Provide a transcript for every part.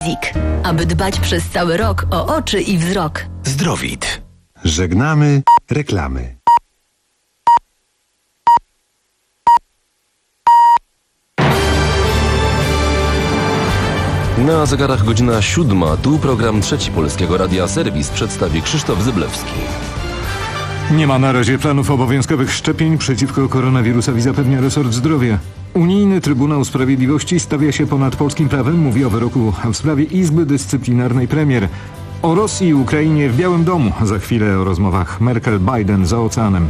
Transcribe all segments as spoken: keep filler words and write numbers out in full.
Zik, aby dbać przez cały rok o oczy i wzrok. Zdrowit. Żegnamy reklamy. Na zegarach godzina siódma. Tu program Trzeci Polskiego Radia. Serwis przedstawi Krzysztof Zyblewski. Nie ma na razie planów obowiązkowych szczepień przeciwko koronawirusowi, zapewnia resort zdrowia. Unijny Trybunał Sprawiedliwości stawia się ponad polskim prawem, mówi o wyroku w sprawie Izby Dyscyplinarnej premier. O Rosji i Ukrainie w Białym Domu. Za chwilę o rozmowach Merkel-Biden za oceanem.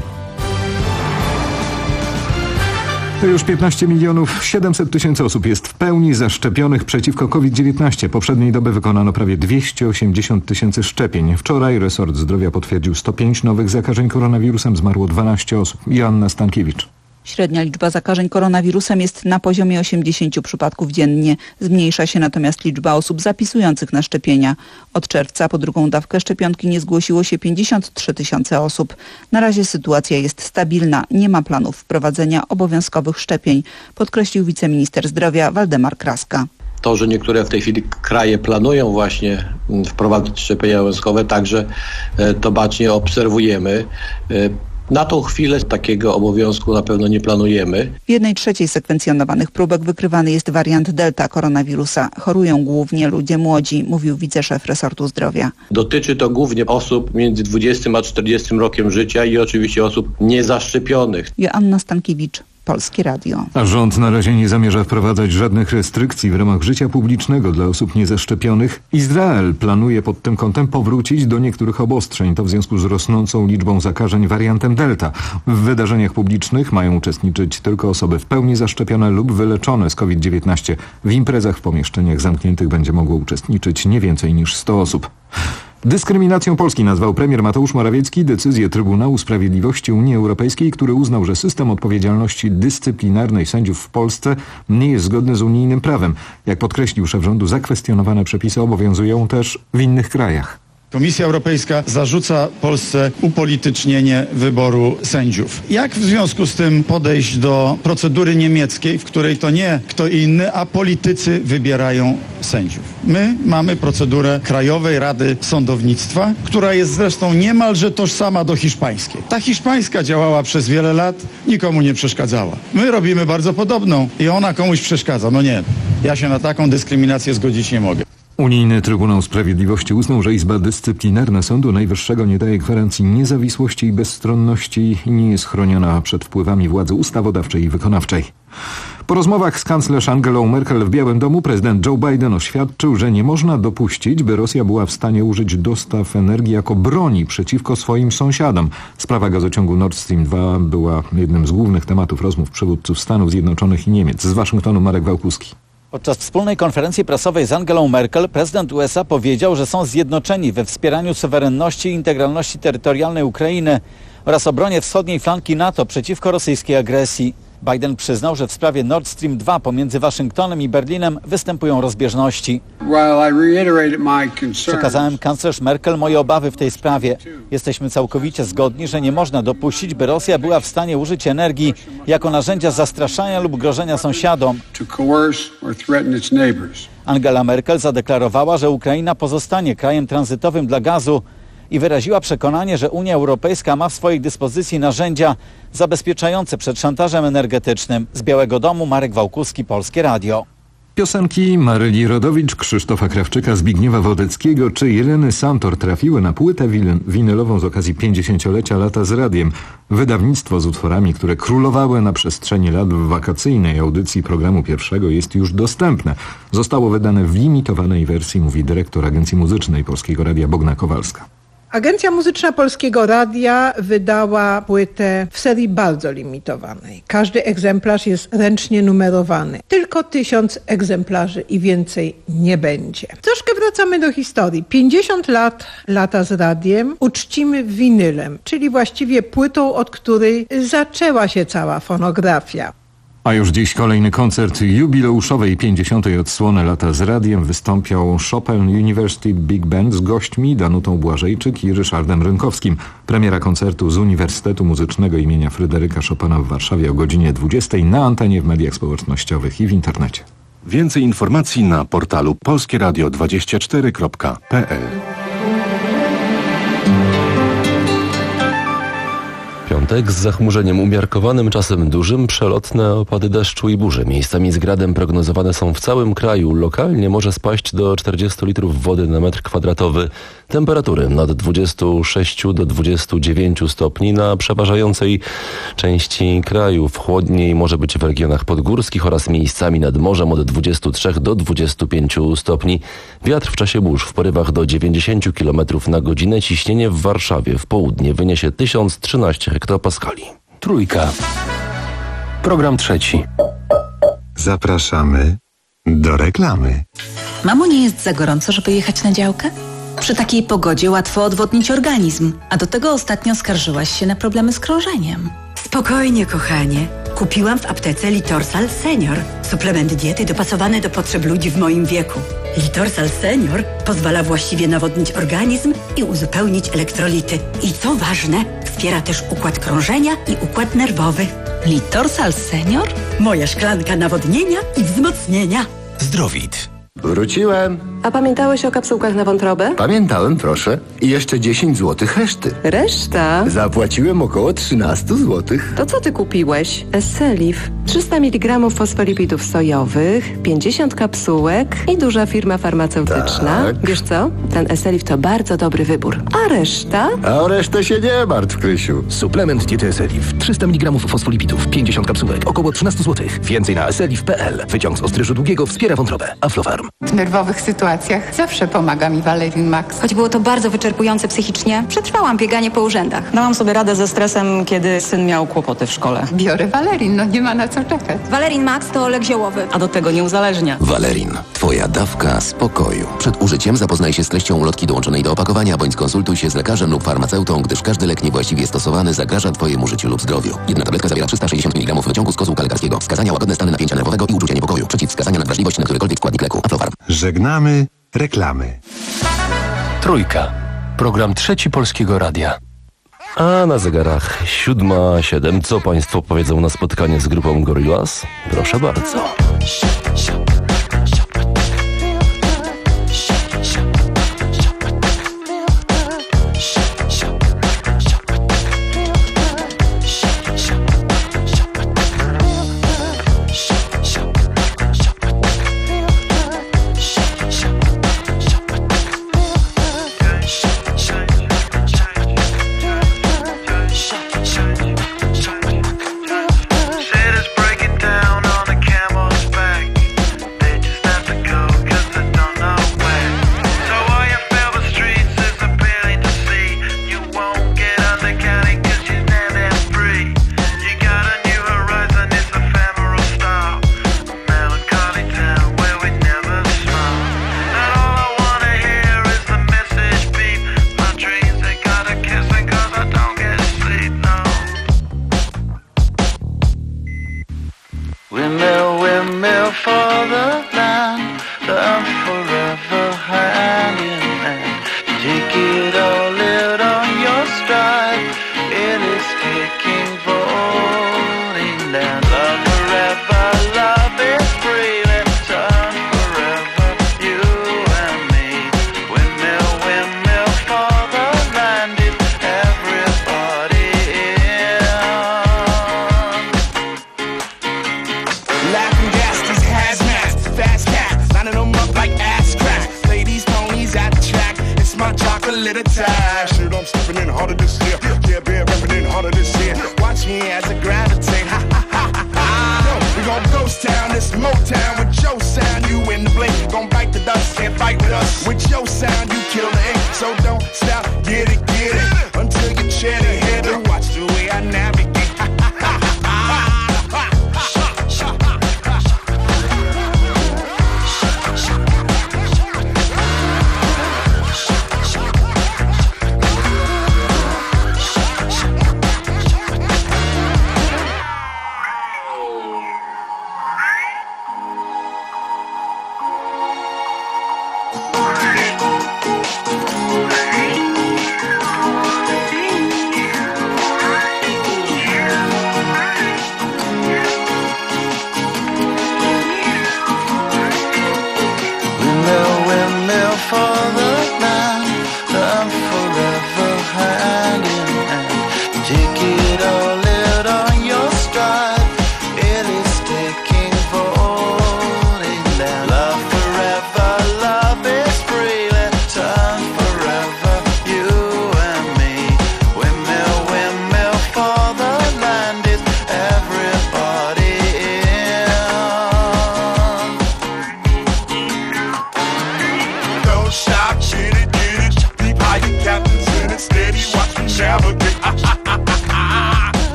To już piętnaście milionów siedemset tysięcy osób jest w pełni zaszczepionych przeciwko COVID dziewiętnaście. Poprzedniej doby wykonano prawie dwieście osiemdziesiąt tysięcy szczepień. Wczoraj resort zdrowia potwierdził sto pięć nowych zakażeń koronawirusem. Zmarło dwanaście osób. Joanna Stankiewicz. Średnia liczba zakażeń koronawirusem jest na poziomie osiemdziesięciu przypadków dziennie. Zmniejsza się natomiast liczba osób zapisujących na szczepienia. Od czerwca po drugą dawkę szczepionki nie zgłosiło się pięćdziesiąt trzy tysiące osób. Na razie sytuacja jest stabilna. Nie ma planów wprowadzenia obowiązkowych szczepień, podkreślił wiceminister zdrowia Waldemar Kraska. To, że niektóre w tej chwili kraje planują właśnie wprowadzać szczepienia obowiązkowe, także to bacznie obserwujemy. Na tą chwilę takiego obowiązku na pewno nie planujemy. W jednej trzeciej sekwencjonowanych próbek wykrywany jest wariant delta koronawirusa. Chorują głównie ludzie młodzi, mówił wiceszef resortu zdrowia. Dotyczy to głównie osób między dwudziestym a czterdziestym rokiem życia i oczywiście osób niezaszczepionych. Joanna Stankiewicz, Polskie Radio. A rząd na razie nie zamierza wprowadzać żadnych restrykcji w ramach życia publicznego dla osób niezaszczepionych. Izrael planuje pod tym kątem powrócić do niektórych obostrzeń. To w związku z rosnącą liczbą zakażeń wariantem delta. W wydarzeniach publicznych mają uczestniczyć tylko osoby w pełni zaszczepione lub wyleczone z COVID dziewiętnaście. W imprezach w pomieszczeniach zamkniętych będzie mogło uczestniczyć nie więcej niż sto osób. Dyskryminacją Polski nazwał premier Mateusz Morawiecki decyzję Trybunału Sprawiedliwości Unii Europejskiej, który uznał, że system odpowiedzialności dyscyplinarnej sędziów w Polsce nie jest zgodny z unijnym prawem. Jak podkreślił szef rządu, zakwestionowane przepisy obowiązują też w innych krajach. Komisja Europejska zarzuca Polsce upolitycznienie wyboru sędziów. Jak w związku z tym podejść do procedury niemieckiej, w której to nie kto inny, a politycy wybierają sędziów? My mamy procedurę Krajowej Rady Sądownictwa, która jest zresztą niemalże tożsama do hiszpańskiej. Ta hiszpańska działała przez wiele lat, nikomu nie przeszkadzała. My robimy bardzo podobną i ona komuś przeszkadza. No nie, ja się na taką dyskryminację zgodzić nie mogę. Unijny Trybunał Sprawiedliwości uznał, że Izba Dyscyplinarna Sądu Najwyższego nie daje gwarancji niezawisłości i bezstronności i nie jest chroniona przed wpływami władzy ustawodawczej i wykonawczej. Po rozmowach z kanclerz Angelą Merkel w Białym Domu prezydent Joe Biden oświadczył, że nie można dopuścić, by Rosja była w stanie użyć dostaw energii jako broni przeciwko swoim sąsiadom. Sprawa gazociągu Nord Stream dwa była jednym z głównych tematów rozmów przywódców Stanów Zjednoczonych i Niemiec. Z Waszyngtonu Marek Wałkuski. Podczas wspólnej konferencji prasowej z Angelą Merkel prezydent U S A powiedział, że są zjednoczeni we wspieraniu suwerenności i integralności terytorialnej Ukrainy oraz obronie wschodniej flanki NATO przeciwko rosyjskiej agresji. Biden przyznał, że w sprawie Nord Stream dwa pomiędzy Waszyngtonem i Berlinem występują rozbieżności. Przekazałem kanclerz Merkel moje obawy w tej sprawie. Jesteśmy całkowicie zgodni, że nie można dopuścić, by Rosja była w stanie użyć energii jako narzędzia zastraszania lub grożenia sąsiadom. Angela Merkel zadeklarowała, że Ukraina pozostanie krajem tranzytowym dla gazu i wyraziła przekonanie, że Unia Europejska ma w swojej dyspozycji narzędzia zabezpieczające przed szantażem energetycznym. Z Białego Domu Marek Wałkuski, Polskie Radio. Piosenki Maryli Rodowicz, Krzysztofa Krawczyka, Zbigniewa Wodeckiego czy Ireny Santor trafiły na płytę winylową z okazji pięćdziesięciolecia Lata z Radiem. Wydawnictwo z utworami, które królowały na przestrzeni lat w wakacyjnej audycji programu pierwszego jest już dostępne. Zostało wydane w limitowanej wersji, mówi dyrektor Agencji Muzycznej Polskiego Radia Bogna Kowalska. Agencja Muzyczna Polskiego Radia wydała płytę w serii bardzo limitowanej. Każdy egzemplarz jest ręcznie numerowany. Tylko tysiąc egzemplarzy i więcej nie będzie. Troszkę wracamy do historii. pięćdziesiąt lat Lata z Radiem uczcimy winylem, czyli właściwie płytą, od której zaczęła się cała fonografia. A już dziś kolejny koncert jubileuszowej pięćdziesiątej odsłony Lata z Radiem. Wystąpią Chopin University Big Band z gośćmi Danutą Błażejczyk i Ryszardem Rynkowskim. Premiera koncertu z Uniwersytetu Muzycznego imienia Fryderyka Chopina w Warszawie o godzinie dwudziestej na antenie, w mediach społecznościowych i w internecie. Więcej informacji na portalu polskie radio dwadzieścia cztery kropka p l. Piątek z zachmurzeniem umiarkowanym, czasem dużym, przelotne opady deszczu i burzy. Miejscami z gradem prognozowane są w całym kraju. Lokalnie może spaść do czterdziestu litrów wody na metr kwadratowy. Temperatury od dwudziestu sześciu do dwudziestu dziewięciu stopni na przeważającej części kraju. Chłodniej może być w regionach podgórskich oraz miejscami nad morzem od dwudziestu trzech do dwudziestu pięciu stopni. Wiatr w czasie burz w porywach do dziewięćdziesięciu kilometrów na godzinę. Ciśnienie w Warszawie w południe wyniesie tysiąc trzynaście hektopaskali. Trójka. Program trzeci. Zapraszamy do reklamy. Mamo, nie jest za gorąco, żeby jechać na działkę? Przy takiej pogodzie łatwo odwodnić organizm, a do tego ostatnio skarżyłaś się na problemy z krążeniem. Spokojnie, kochanie. Kupiłam w aptece Litorsal Senior. Suplement diety dopasowany do potrzeb ludzi w moim wieku. Litorsal Senior pozwala właściwie nawodnić organizm i uzupełnić elektrolity. I co ważne, wspiera też układ krążenia i układ nerwowy. Litorsal Senior? Moja szklanka nawodnienia i wzmocnienia. Zdrowit. Wróciłem. A pamiętałeś o kapsułkach na wątrobę? Pamiętałem, proszę. I jeszcze dziesięć złotych reszty. Reszta? Zapłaciłem około trzynaście złotych. To co ty kupiłeś? Esselif. trzysta miligramów fosfolipidów sojowych, pięćdziesiąt kapsułek i duża firma farmaceutyczna. Tak. Wiesz co? Ten Esselif to bardzo dobry wybór. A reszta? A o resztę się nie martw, Krysiu. Suplement diety Esselif. trzysta miligramów fosfolipidów, pięćdziesiąt kapsułek, około trzynaście złotych. Więcej na esselif kropka p l. Wyciąg z ostryżu długiego wspiera wątrobę. Aflofarm. W nerwowych sytuacjach zawsze pomaga mi Valerin Max. Choć było to bardzo wyczerpujące psychicznie, przetrwałam bieganie po urzędach. Dałam sobie radę ze stresem, kiedy syn miał kłopoty w szkole. Biorę Valerin, no nie ma na co czekać. Valerin Max to olej ziołowy. A do tego nie uzależnia. Valerin. Twoja dawka spokoju. Przed użyciem zapoznaj się z treścią ulotki dołączonej do opakowania, bądź skonsultuj się z lekarzem lub farmaceutą, gdyż każdy lek niewłaściwie stosowany zagraża Twojemu życiu lub zdrowiu. Jedna tabletka zawiera trzysta sześćdziesiąt miligramów wyciągu z kozułka lekarskiego. Wskazania: łagodne stany napięcia nerwowego i uczucia niepokoju. Przeciwwskazania: nadwrażliwość na którykolwiek składnik leku. Aflofarm. Żegnamy reklamy. Trójka. Program trzeci Polskiego Radia. A na zegarach siódma siedem. Co Państwo powiedzą na spotkanie z grupą Gorillaz? Proszę bardzo.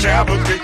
Shabazy.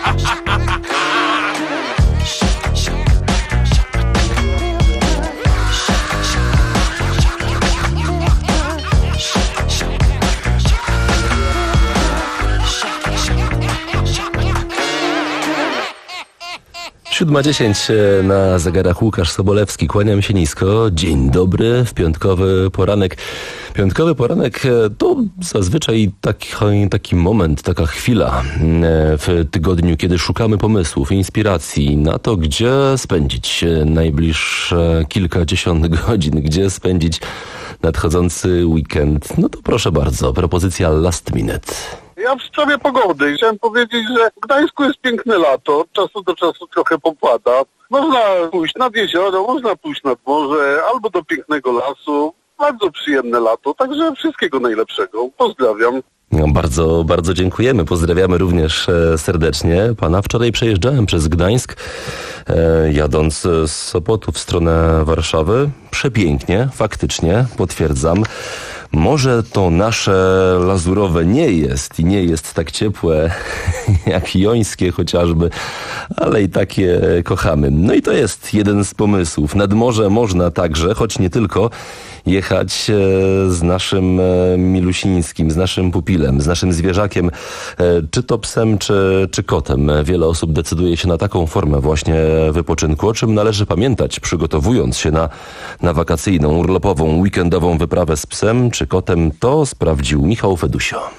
siódma dziesięć na zegarach. Łukasz Sobolewski, kłaniam się nisko. Dzień dobry w piątkowy poranek. Piątkowy poranek to zazwyczaj taki, taki moment, taka chwila w tygodniu, kiedy szukamy pomysłów, inspiracji na to, gdzie spędzić najbliższe kilkadziesiąt godzin, gdzie spędzić nadchodzący weekend. No to proszę bardzo, propozycja last minute. Ja w sprawie pogody chciałem powiedzieć, że w Gdańsku jest piękne lato, od czasu do czasu trochę popada. Można pójść nad jezioro, można pójść nad morze, albo do pięknego lasu. Bardzo przyjemne lato, także wszystkiego najlepszego. Pozdrawiam. No, bardzo, bardzo dziękujemy. Pozdrawiamy również e, serdecznie pana. Wczoraj przejeżdżałem przez Gdańsk, e, jadąc z Sopotu w stronę Warszawy. Przepięknie, faktycznie, potwierdzam. Może to nasze lazurowe nie jest i nie jest tak ciepłe jak jońskie chociażby, ale i takie kochamy. No i to jest jeden z pomysłów. Nad morze można także, choć nie tylko, jechać z naszym milusińskim, z naszym pupilem, z naszym zwierzakiem, czy to psem, czy, czy kotem. Wiele osób decyduje się na taką formę właśnie wypoczynku, o czym należy pamiętać, przygotowując się na, na wakacyjną, urlopową, weekendową wyprawę z psem czy kotem. To sprawdził Michał Fedusio.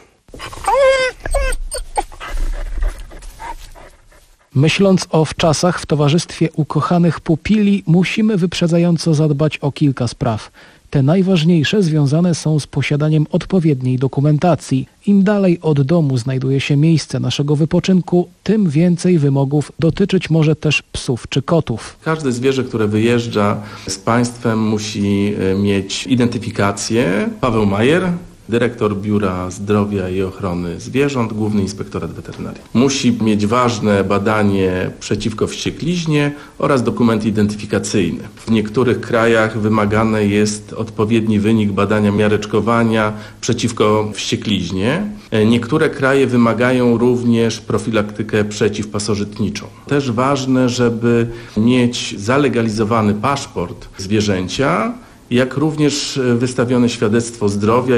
Myśląc o wczasach w towarzystwie ukochanych pupili, musimy wyprzedzająco zadbać o kilka spraw. Te najważniejsze związane są z posiadaniem odpowiedniej dokumentacji. Im dalej od domu znajduje się miejsce naszego wypoczynku, tym więcej wymogów dotyczyć może też psów czy kotów. Każde zwierzę, które wyjeżdża z państwem, musi mieć identyfikację. Paweł Majer, dyrektor Biura Zdrowia i Ochrony Zwierząt, Główny Inspektorat Weterynarii. Musi mieć ważne badanie przeciwko wściekliźnie oraz dokument identyfikacyjny. W niektórych krajach wymagany jest odpowiedni wynik badania miareczkowania przeciwko wściekliźnie. Niektóre kraje wymagają również profilaktykę przeciwpasożytniczą. Też ważne, żeby mieć zalegalizowany paszport zwierzęcia, jak również wystawione świadectwo zdrowia.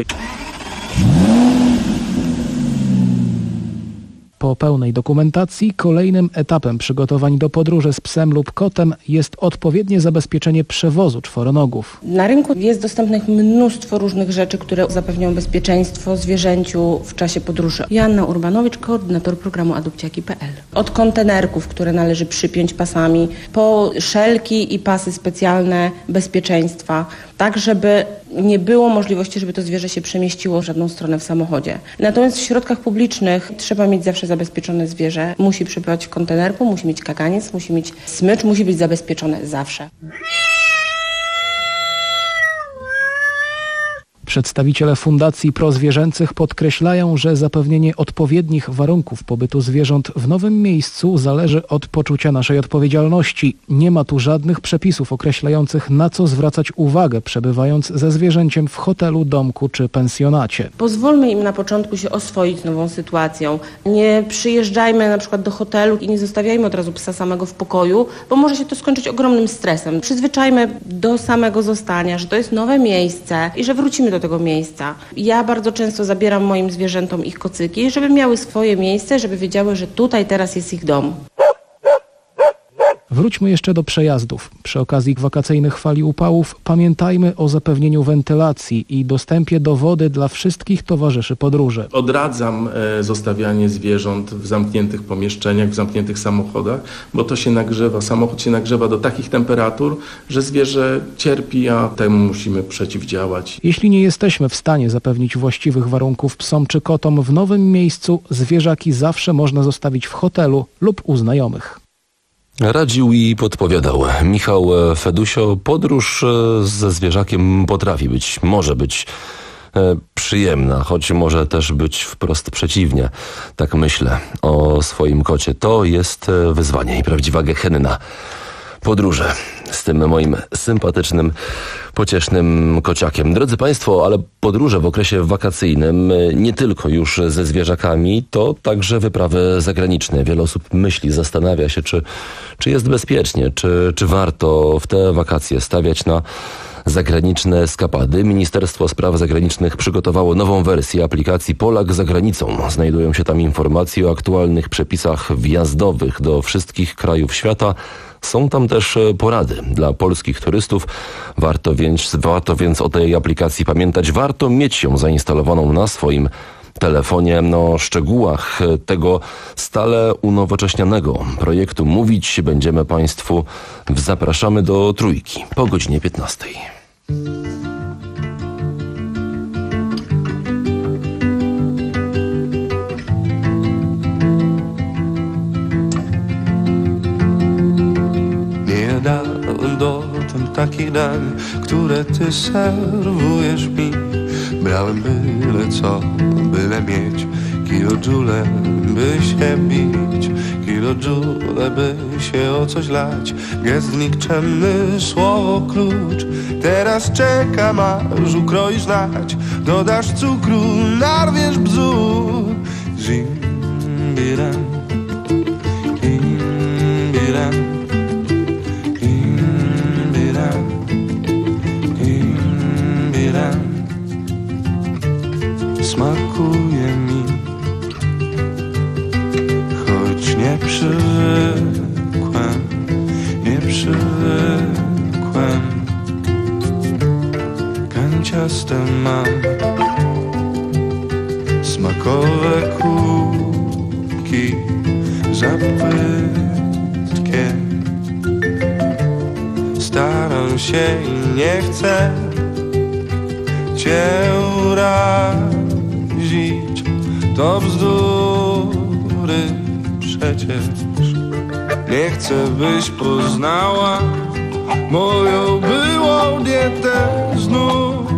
Po pełnej dokumentacji kolejnym etapem przygotowań do podróży z psem lub kotem jest odpowiednie zabezpieczenie przewozu czworonogów. Na rynku jest dostępnych mnóstwo różnych rzeczy, które zapewnią bezpieczeństwo zwierzęciu w czasie podróży. Joanna Urbanowicz, koordynator programu adopciaki kropka p l. Od kontenerków, które należy przypiąć pasami, po szelki i pasy specjalne bezpieczeństwa, tak żeby nie było możliwości, żeby to zwierzę się przemieściło w żadną stronę w samochodzie. Natomiast w środkach publicznych trzeba mieć zawsze zabezpieczone zwierzę. Musi przybywać w kontenerku, musi mieć kaganiec, musi mieć smycz, musi być zabezpieczone zawsze. Przedstawiciele Fundacji Prozwierzęcych podkreślają, że zapewnienie odpowiednich warunków pobytu zwierząt w nowym miejscu zależy od poczucia naszej odpowiedzialności. Nie ma tu żadnych przepisów określających, na co zwracać uwagę, przebywając ze zwierzęciem w hotelu, domku czy pensjonacie. Pozwólmy im na początku się oswoić z nową sytuacją. Nie przyjeżdżajmy na przykład do hotelu i nie zostawiajmy od razu psa samego w pokoju, bo może się to skończyć ogromnym stresem. Przyzwyczajmy do samego zostania, że to jest nowe miejsce i że wrócimy do tego miejsca. Ja bardzo często zabieram moim zwierzętom ich kocyki, żeby miały swoje miejsce, żeby wiedziały, że tutaj teraz jest ich dom. Wróćmy jeszcze do przejazdów. Przy okazji wakacyjnych fali upałów pamiętajmy o zapewnieniu wentylacji i dostępie do wody dla wszystkich towarzyszy podróży. Odradzam e, zostawianie zwierząt w zamkniętych pomieszczeniach, w zamkniętych samochodach, bo to się nagrzewa, samochód się nagrzewa do takich temperatur, że zwierzę cierpi, a temu musimy przeciwdziałać. Jeśli nie jesteśmy w stanie zapewnić właściwych warunków psom czy kotom w nowym miejscu, zwierzaki zawsze można zostawić w hotelu lub u znajomych. Radził i podpowiadał Michał Fedusio. Podróż ze zwierzakiem potrafi być, może być przyjemna, choć może też być wprost przeciwnie. Tak myślę o swoim kocie. To jest wyzwanie i prawdziwa gehenna. Podróże z tym moim sympatycznym, pociesznym kociakiem. Drodzy Państwo, ale podróże w okresie wakacyjnym, nie tylko już ze zwierzakami, to także wyprawy zagraniczne. Wiele osób myśli, zastanawia się, czy, czy jest bezpiecznie, czy, czy warto w te wakacje stawiać na zagraniczne eskapady. Ministerstwo Spraw Zagranicznych przygotowało nową wersję aplikacji Polak za granicą. Znajdują się tam informacje o aktualnych przepisach wjazdowych do wszystkich krajów świata. Są tam też porady dla polskich turystów. Warto więc, warto więc o tej aplikacji pamiętać. Warto mieć ją zainstalowaną na swoim telefonie. O szczegółach tego stale unowocześnianego projektu mówić będziemy Państwu. Zapraszamy do Trójki po godzinie piętnastej. Nie dałem dotąd taki dań, które ty serwujesz mi. Brałem byle co, byle mieć kilojoule, by się bić, kilojoule, by się o coś lać. Gest nikczemny, słowo klucz. Teraz czekam, aż ukroisz znać. Dodasz cukru, narwiesz bzdur. Zimbiram, imbiram, imbiram, imbiram. Smakuje mi, choć nie przywykłem, nie przywykłem. Kanciaste mam smakowe kubki, za płytkie. Staram się i nie chcę cię urazić. To bzdury przecież. Nie chcę, byś poznała moją byłą dietę znów.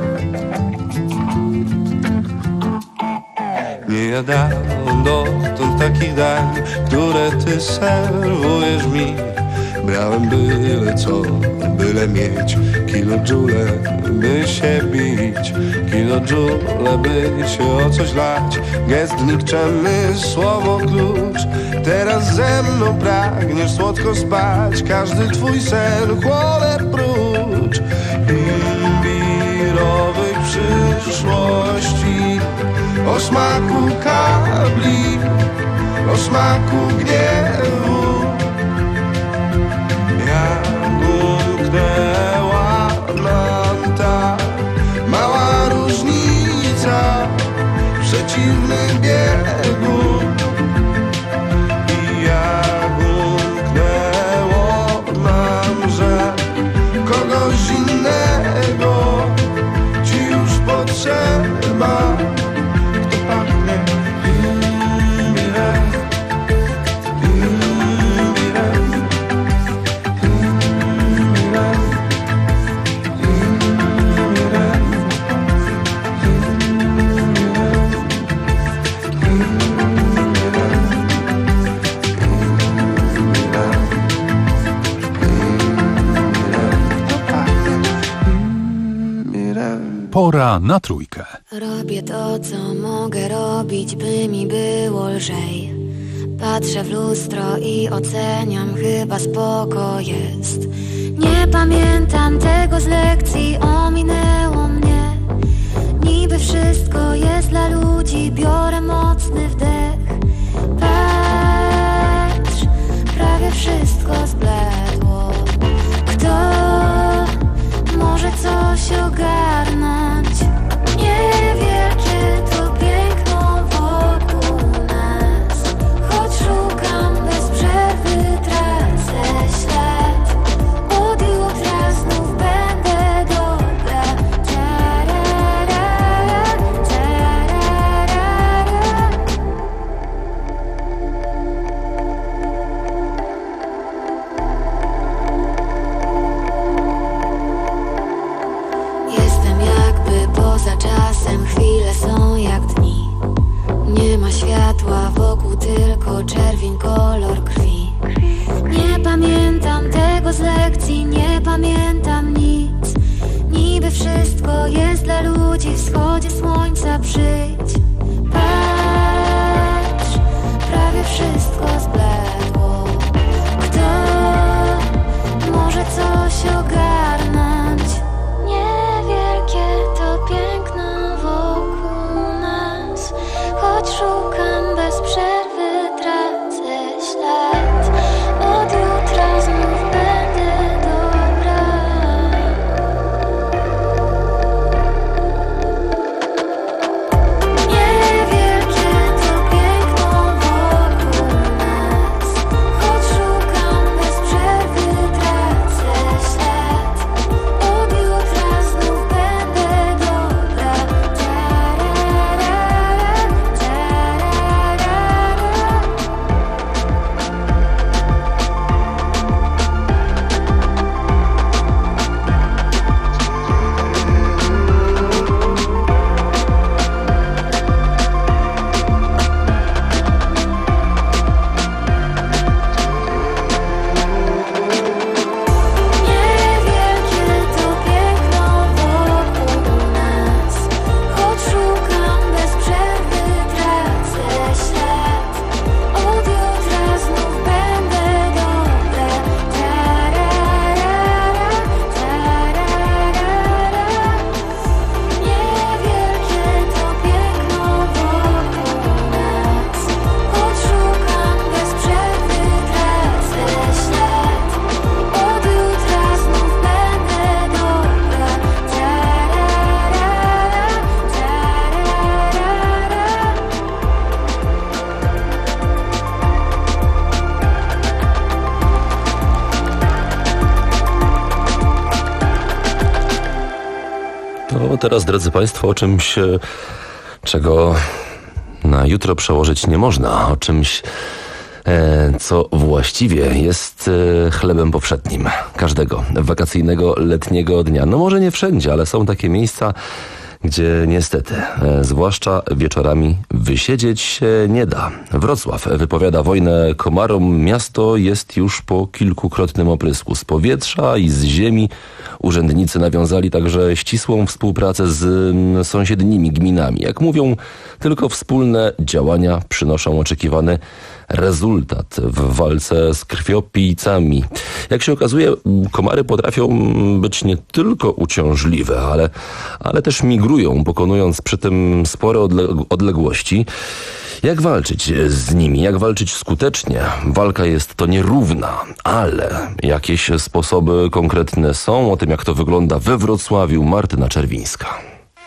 Nie jadałem dotąd takich dań, które ty serwujesz mi. Brałem byle co, byle mieć kilojoule, by się bić, kilojoule, by się o coś lać. Gest nikczemny, słowo klucz. Teraz ze mną pragniesz słodko spać. Każdy twój sen chłonę prócz imbirowej przyszłości. O smaku kabli, o smaku gniewu. Jak umknęła nam ta mała różnica w przeciwnym biegu. I jak umknęło nam, że kogoś innego ci już potrzeba. Kto pachnie imbirem, imbirem. Pora na Trójkę. Robię to, co mogę robić, by mi było lżej. Patrzę w lustro i oceniam, chyba spoko jest. Nie pamiętam tego z lekcji, ominęło mnie. Niby wszystko jest dla ludzi, biorę mocny wdech. Patrz, prawie wszystko zbledło. Kto może coś ogarnąć? Nie wie, czy to piękno wokół nas. Choć szukam bez przerwy, tracę ślad. Od jutra znów będę dobra. Tararara, tararara. Jestem jakby poza czasem, chwile są jak dni. Nie ma światła wokół, tylko czerwień, kolor krwi. Nie pamiętam tego z lekcji. lekcji nie pamiętam nic. Niby wszystko jest dla ludzi, wschodzie słońca przyjdź. Patrz, prawie wszystko zbledło. Kto może coś ogarnąć? Niewielkie to piękno wokół nas, choć szukam bez przerwy, tracę ślad. Od jutra znów będę dobra. Niewielkie to piękno wokół nas, choć szukam bez przerwy, tracę ślad. Od jutra znów będę dobra. Tararara, tararara. Niewielkie to piękno wokół nas, choć szukam bez przerwy, tracę ślad. Od jutra znów będę dobra. Tararara, tararara. Niewielkie to piękno wokół nas, choć szukam bez przerwy, tracę ślad. Od jutra znów będę dobra. Tararara, To teraz, drodzy Państwo, o czymś, e, czego na jutro przełożyć nie można, o czymś, e, co właściwie jest e, chlebem powszednim każdego wakacyjnego, letniego dnia. No może nie wszędzie, ale są takie miejsca, gdzie niestety, e, zwłaszcza wieczorami, wysiedzieć się nie da. Wrocław wypowiada wojnę komarom. Miasto jest już po kilkukrotnym oprysku z powietrza i z ziemi. Urzędnicy nawiązali także ścisłą współpracę z mm, sąsiednimi gminami. Jak mówią, tylko wspólne działania przynoszą oczekiwany rezultat w walce z krwiopijcami. Jak się okazuje, komary potrafią być nie tylko uciążliwe, ale, ale też migrują, pokonując przy tym spore odle- odległości. Jak walczyć z nimi? Jak walczyć skutecznie? Walka jest to nierówna, ale jakieś sposoby konkretne są. O tym, jak to wygląda we Wrocławiu, Martyna Czerwińska.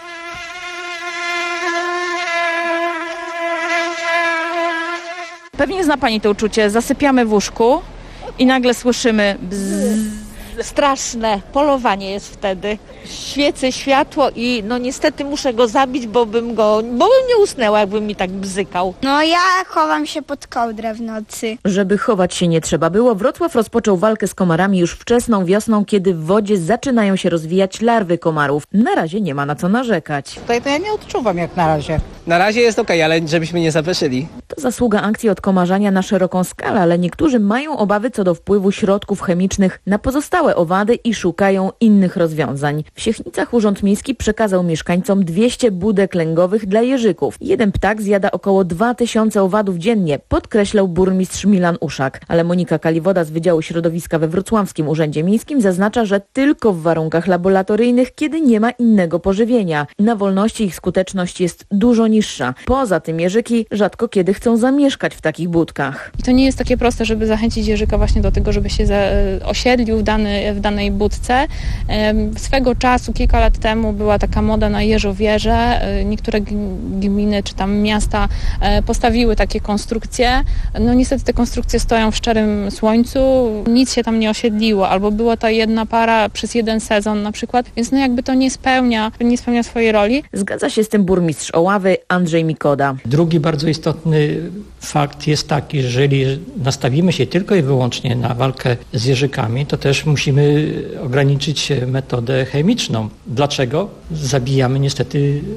Pewnie zna Pani to uczucie. Zasypiamy w łóżku i nagle słyszymy bzzz. Straszne polowanie jest wtedy. Świecę światło i no niestety muszę go zabić, bo bym go, bo bym nie usnęła, jakbym mi tak bzykał. No ja chowam się pod kołdrę w nocy. Żeby chować się nie trzeba było, Wrocław rozpoczął walkę z komarami już wczesną wiosną, kiedy w wodzie zaczynają się rozwijać larwy komarów. Na razie nie ma na co narzekać. Tutaj to ja nie odczuwam jak na razie. Na razie jest okej, ale żebyśmy nie zapeszyli. To zasługa akcji odkomarzania na szeroką skalę, ale niektórzy mają obawy co do wpływu środków chemicznych na pozostałe owady i szukają innych rozwiązań. W Siechnicach Urząd Miejski przekazał mieszkańcom dwieście budek lęgowych dla jeżyków. Jeden ptak zjada około dwa tysiące owadów dziennie, podkreślał burmistrz Milan Uszak. Ale Monika Kaliwoda z Wydziału Środowiska we Wrocławskim Urzędzie Miejskim zaznacza, że tylko w warunkach laboratoryjnych, kiedy nie ma innego pożywienia. Na wolności ich skuteczność jest dużo niższa. Poza tym jeżyki rzadko kiedy chcą zamieszkać w takich budkach. I to nie jest takie proste, żeby zachęcić jeżyka właśnie do tego, żeby się za, osiedlił w, dany, w danej budce. Swego czasu, kilka lat temu była taka moda na jeżowieże. Niektóre gminy czy tam miasta postawiły takie konstrukcje. No niestety te konstrukcje stoją w szczerym słońcu. Nic się tam nie osiedliło. Albo była ta jedna para przez jeden sezon na przykład. Więc no jakby to nie spełnia, nie spełnia swojej roli. Zgadza się z tym burmistrz Oławy Andrzej Mikoda. Drugi bardzo istotny fakt jest taki, że jeżeli nastawimy się tylko i wyłącznie na walkę z jeżykami, to też musimy ograniczyć metodę chemiczną. Dlaczego? Zabijamy niestety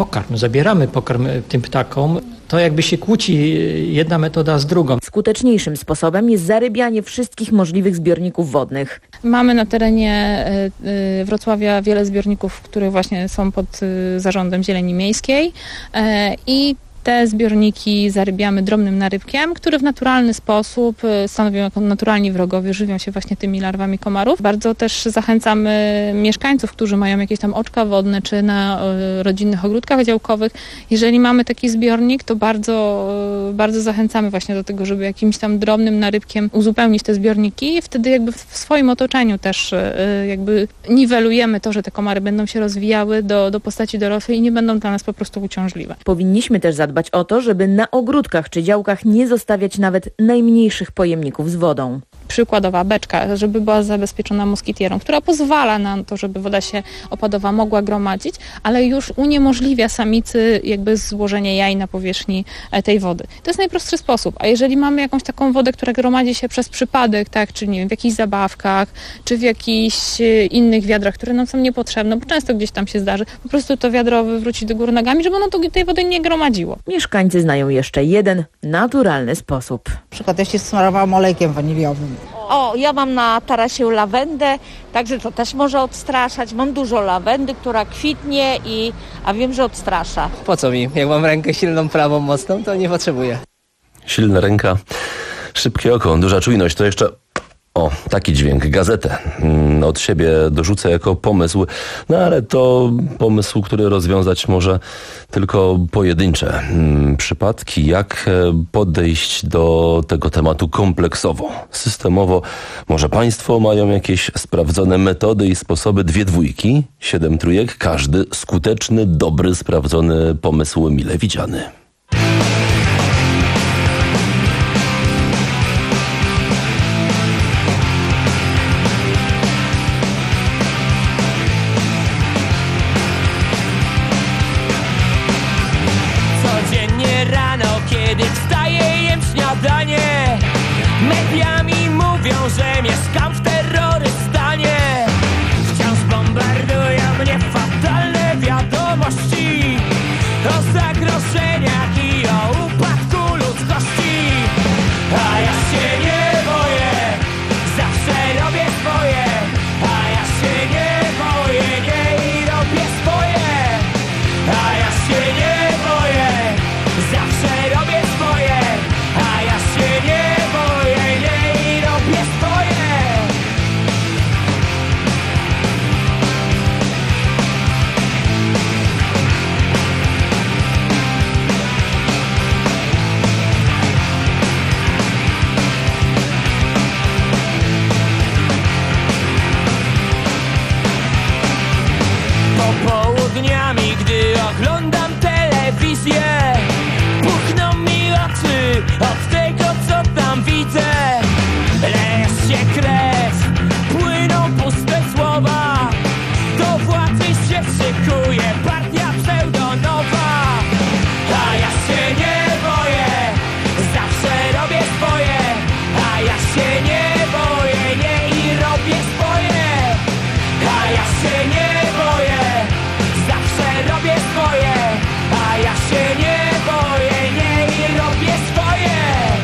pokarm, zabieramy pokarm tym ptakom, to jakby się kłóci jedna metoda z drugą. Skuteczniejszym sposobem jest zarybianie wszystkich możliwych zbiorników wodnych. Mamy na terenie Wrocławia wiele zbiorników, które właśnie są pod zarządem Zieleni Miejskiej i te zbiorniki zarybiamy drobnym narybkiem, który w naturalny sposób stanowią jako naturalni wrogowie, żywią się właśnie tymi larwami komarów. Bardzo też zachęcamy mieszkańców, którzy mają jakieś tam oczka wodne, czy na rodzinnych ogródkach działkowych. Jeżeli mamy taki zbiornik, to bardzo, bardzo zachęcamy właśnie do tego, żeby jakimś tam drobnym narybkiem uzupełnić te zbiorniki i wtedy jakby w swoim otoczeniu też jakby niwelujemy to, że te komary będą się rozwijały do, do postaci dorosłej i nie będą dla nas po prostu uciążliwe. Powinniśmy też zadbać dbać o to, żeby na ogródkach czy działkach nie zostawiać nawet najmniejszych pojemników z wodą. Przykładowa beczka, żeby była zabezpieczona moskitierą, która pozwala na to, żeby woda się opadowa mogła gromadzić, ale już uniemożliwia samicy jakby złożenie jaj na powierzchni tej wody. To jest najprostszy sposób, a jeżeli mamy jakąś taką wodę, która gromadzi się przez przypadek, tak, czy nie wiem, w jakichś zabawkach, czy w jakichś innych wiadrach, które nam są niepotrzebne, bo często gdzieś tam się zdarzy, po prostu to wiadro wywrócić do góry nogami, żeby ono tej wody nie gromadziło. Mieszkańcy znają jeszcze jeden naturalny sposób. Na przykład ja się smarowałam olejkiem waniliowym. O, ja mam na tarasie lawendę, także to też może odstraszać. Mam dużo lawendy, która kwitnie, i, a wiem, że odstrasza. Po co mi? Jak mam rękę silną, prawą, mocną, to nie potrzebuję. Silna ręka, szybkie oko, duża czujność, to jeszcze... O, taki dźwięk, gazetę od siebie dorzucę jako pomysł, no ale to pomysł, który rozwiązać może tylko pojedyncze przypadki, jak podejść do tego tematu kompleksowo, systemowo. Może Państwo mają jakieś sprawdzone metody i sposoby, dwie dwójki, siedem trójek, każdy skuteczny, dobry, sprawdzony pomysł mile widziany. Kiedy wstaję, jem śniadanie, media mi mówią, że mieszkam w terrorystanie. Wciąż bombardują mnie fatalne wiadomości o zagrożeniach i o upadku ludzkości. A ja się nie boję, zawsze robię swoje. A ja się nie boję, nie i robię swoje. A ja się nie boję, zawsze robię swoje, a ja się nie boję, nie i robię swoje. Popołudniami, gdy oglądam telewizję, puchną mi oczy od tego, co tam widzę. Leje się krew, płyną puste słowa, do władzy się szykuje partia pseudonowa. A ja się nie boję, zawsze robię swoje. A ja się nie boję, nie i robię swoje. A ja się nie boję, zawsze robię swoje. A ja się nie boję, nie i robię swoje.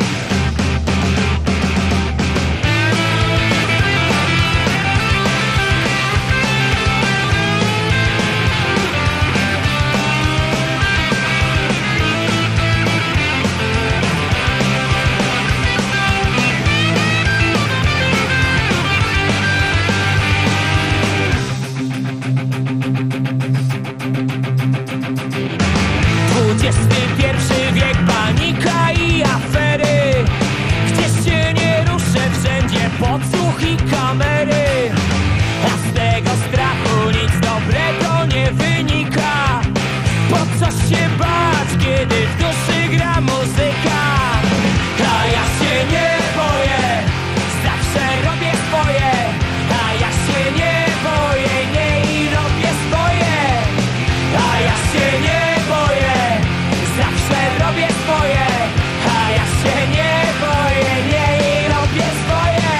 dwudziesty pierwszy wiek, panika i afery. Gdzieś się nie ruszę, wszędzie podsłuch i kamery. A z tego strachu nic dobrego nie wynika. Po co się bać, kiedy w duszy gra muzyka? A ja się nie boję, zawsze robię swoje. A ja się nie boję, nie i robię swoje. A ja się nie boję, zawsze robię swoje. A ja się nie boję, nie i robię swoje.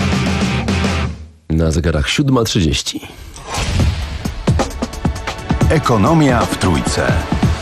Na zegarach siódma trzydzieści. Ekonomia w Trójce.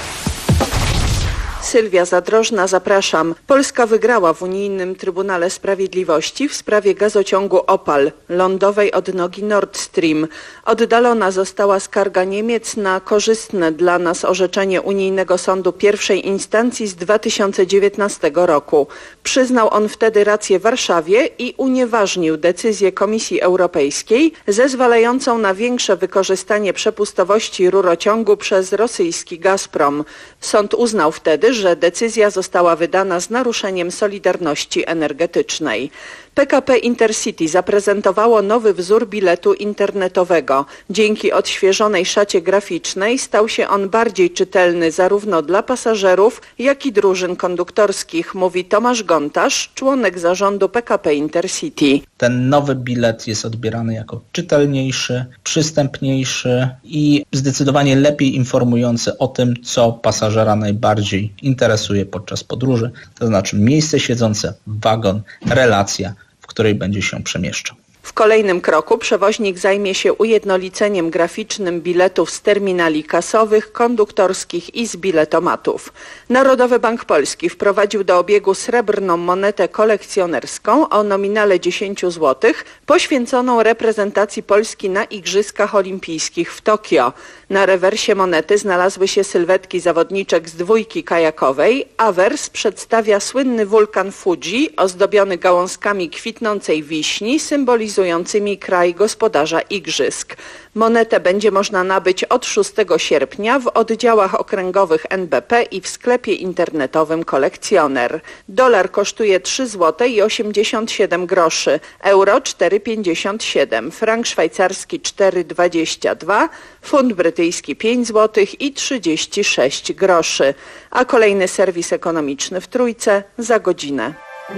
Sylwia Zadrożna, zapraszam. Polska wygrała w Unijnym Trybunale Sprawiedliwości w sprawie gazociągu Opal, lądowej odnogi Nord Stream. Oddalona została skarga Niemiec na korzystne dla nas orzeczenie Unijnego Sądu pierwszej instancji z dwa tysiące dziewiętnastego roku. Przyznał on wtedy rację Warszawie i unieważnił decyzję Komisji Europejskiej zezwalającą na większe wykorzystanie przepustowości rurociągu przez rosyjski Gazprom. Sąd uznał wtedy, że decyzja została wydana z naruszeniem solidarności energetycznej. P K P Intercity zaprezentowało nowy wzór biletu internetowego. Dzięki odświeżonej szacie graficznej stał się on bardziej czytelny zarówno dla pasażerów, jak i drużyn konduktorskich, mówi Tomasz Gontarz, członek zarządu P K P Intercity. Ten nowy bilet jest odbierany jako czytelniejszy, przystępniejszy i zdecydowanie lepiej informujący o tym, co pasażera najbardziej interesuje podczas podróży, to znaczy miejsce siedzące, wagon, relacja, w której będzie się przemieszczał. W kolejnym kroku przewoźnik zajmie się ujednoliceniem graficznym biletów z terminali kasowych, konduktorskich i z biletomatów. Narodowy Bank Polski wprowadził do obiegu srebrną monetę kolekcjonerską o nominale dziesięć złotych poświęconą reprezentacji Polski na Igrzyskach Olimpijskich w Tokio. Na rewersie monety znalazły się sylwetki zawodniczek z dwójki kajakowej. Awers przedstawia słynny wulkan Fuji ozdobiony gałązkami kwitnącej wiśni symbolizującymi kraj gospodarza igrzysk. Monetę będzie można nabyć od szóstego sierpnia w oddziałach okręgowych N B P i w sklepie internetowym Kolekcjoner. Dolar kosztuje trzy złote i osiemdziesiąt siedem groszy, euro cztery pięćdziesiąt siedem, frank szwajcarski cztery dwadzieścia dwa, funt brytyjski pięć złotych i trzydzieści sześć groszy. A kolejny serwis ekonomiczny w Trójce za godzinę.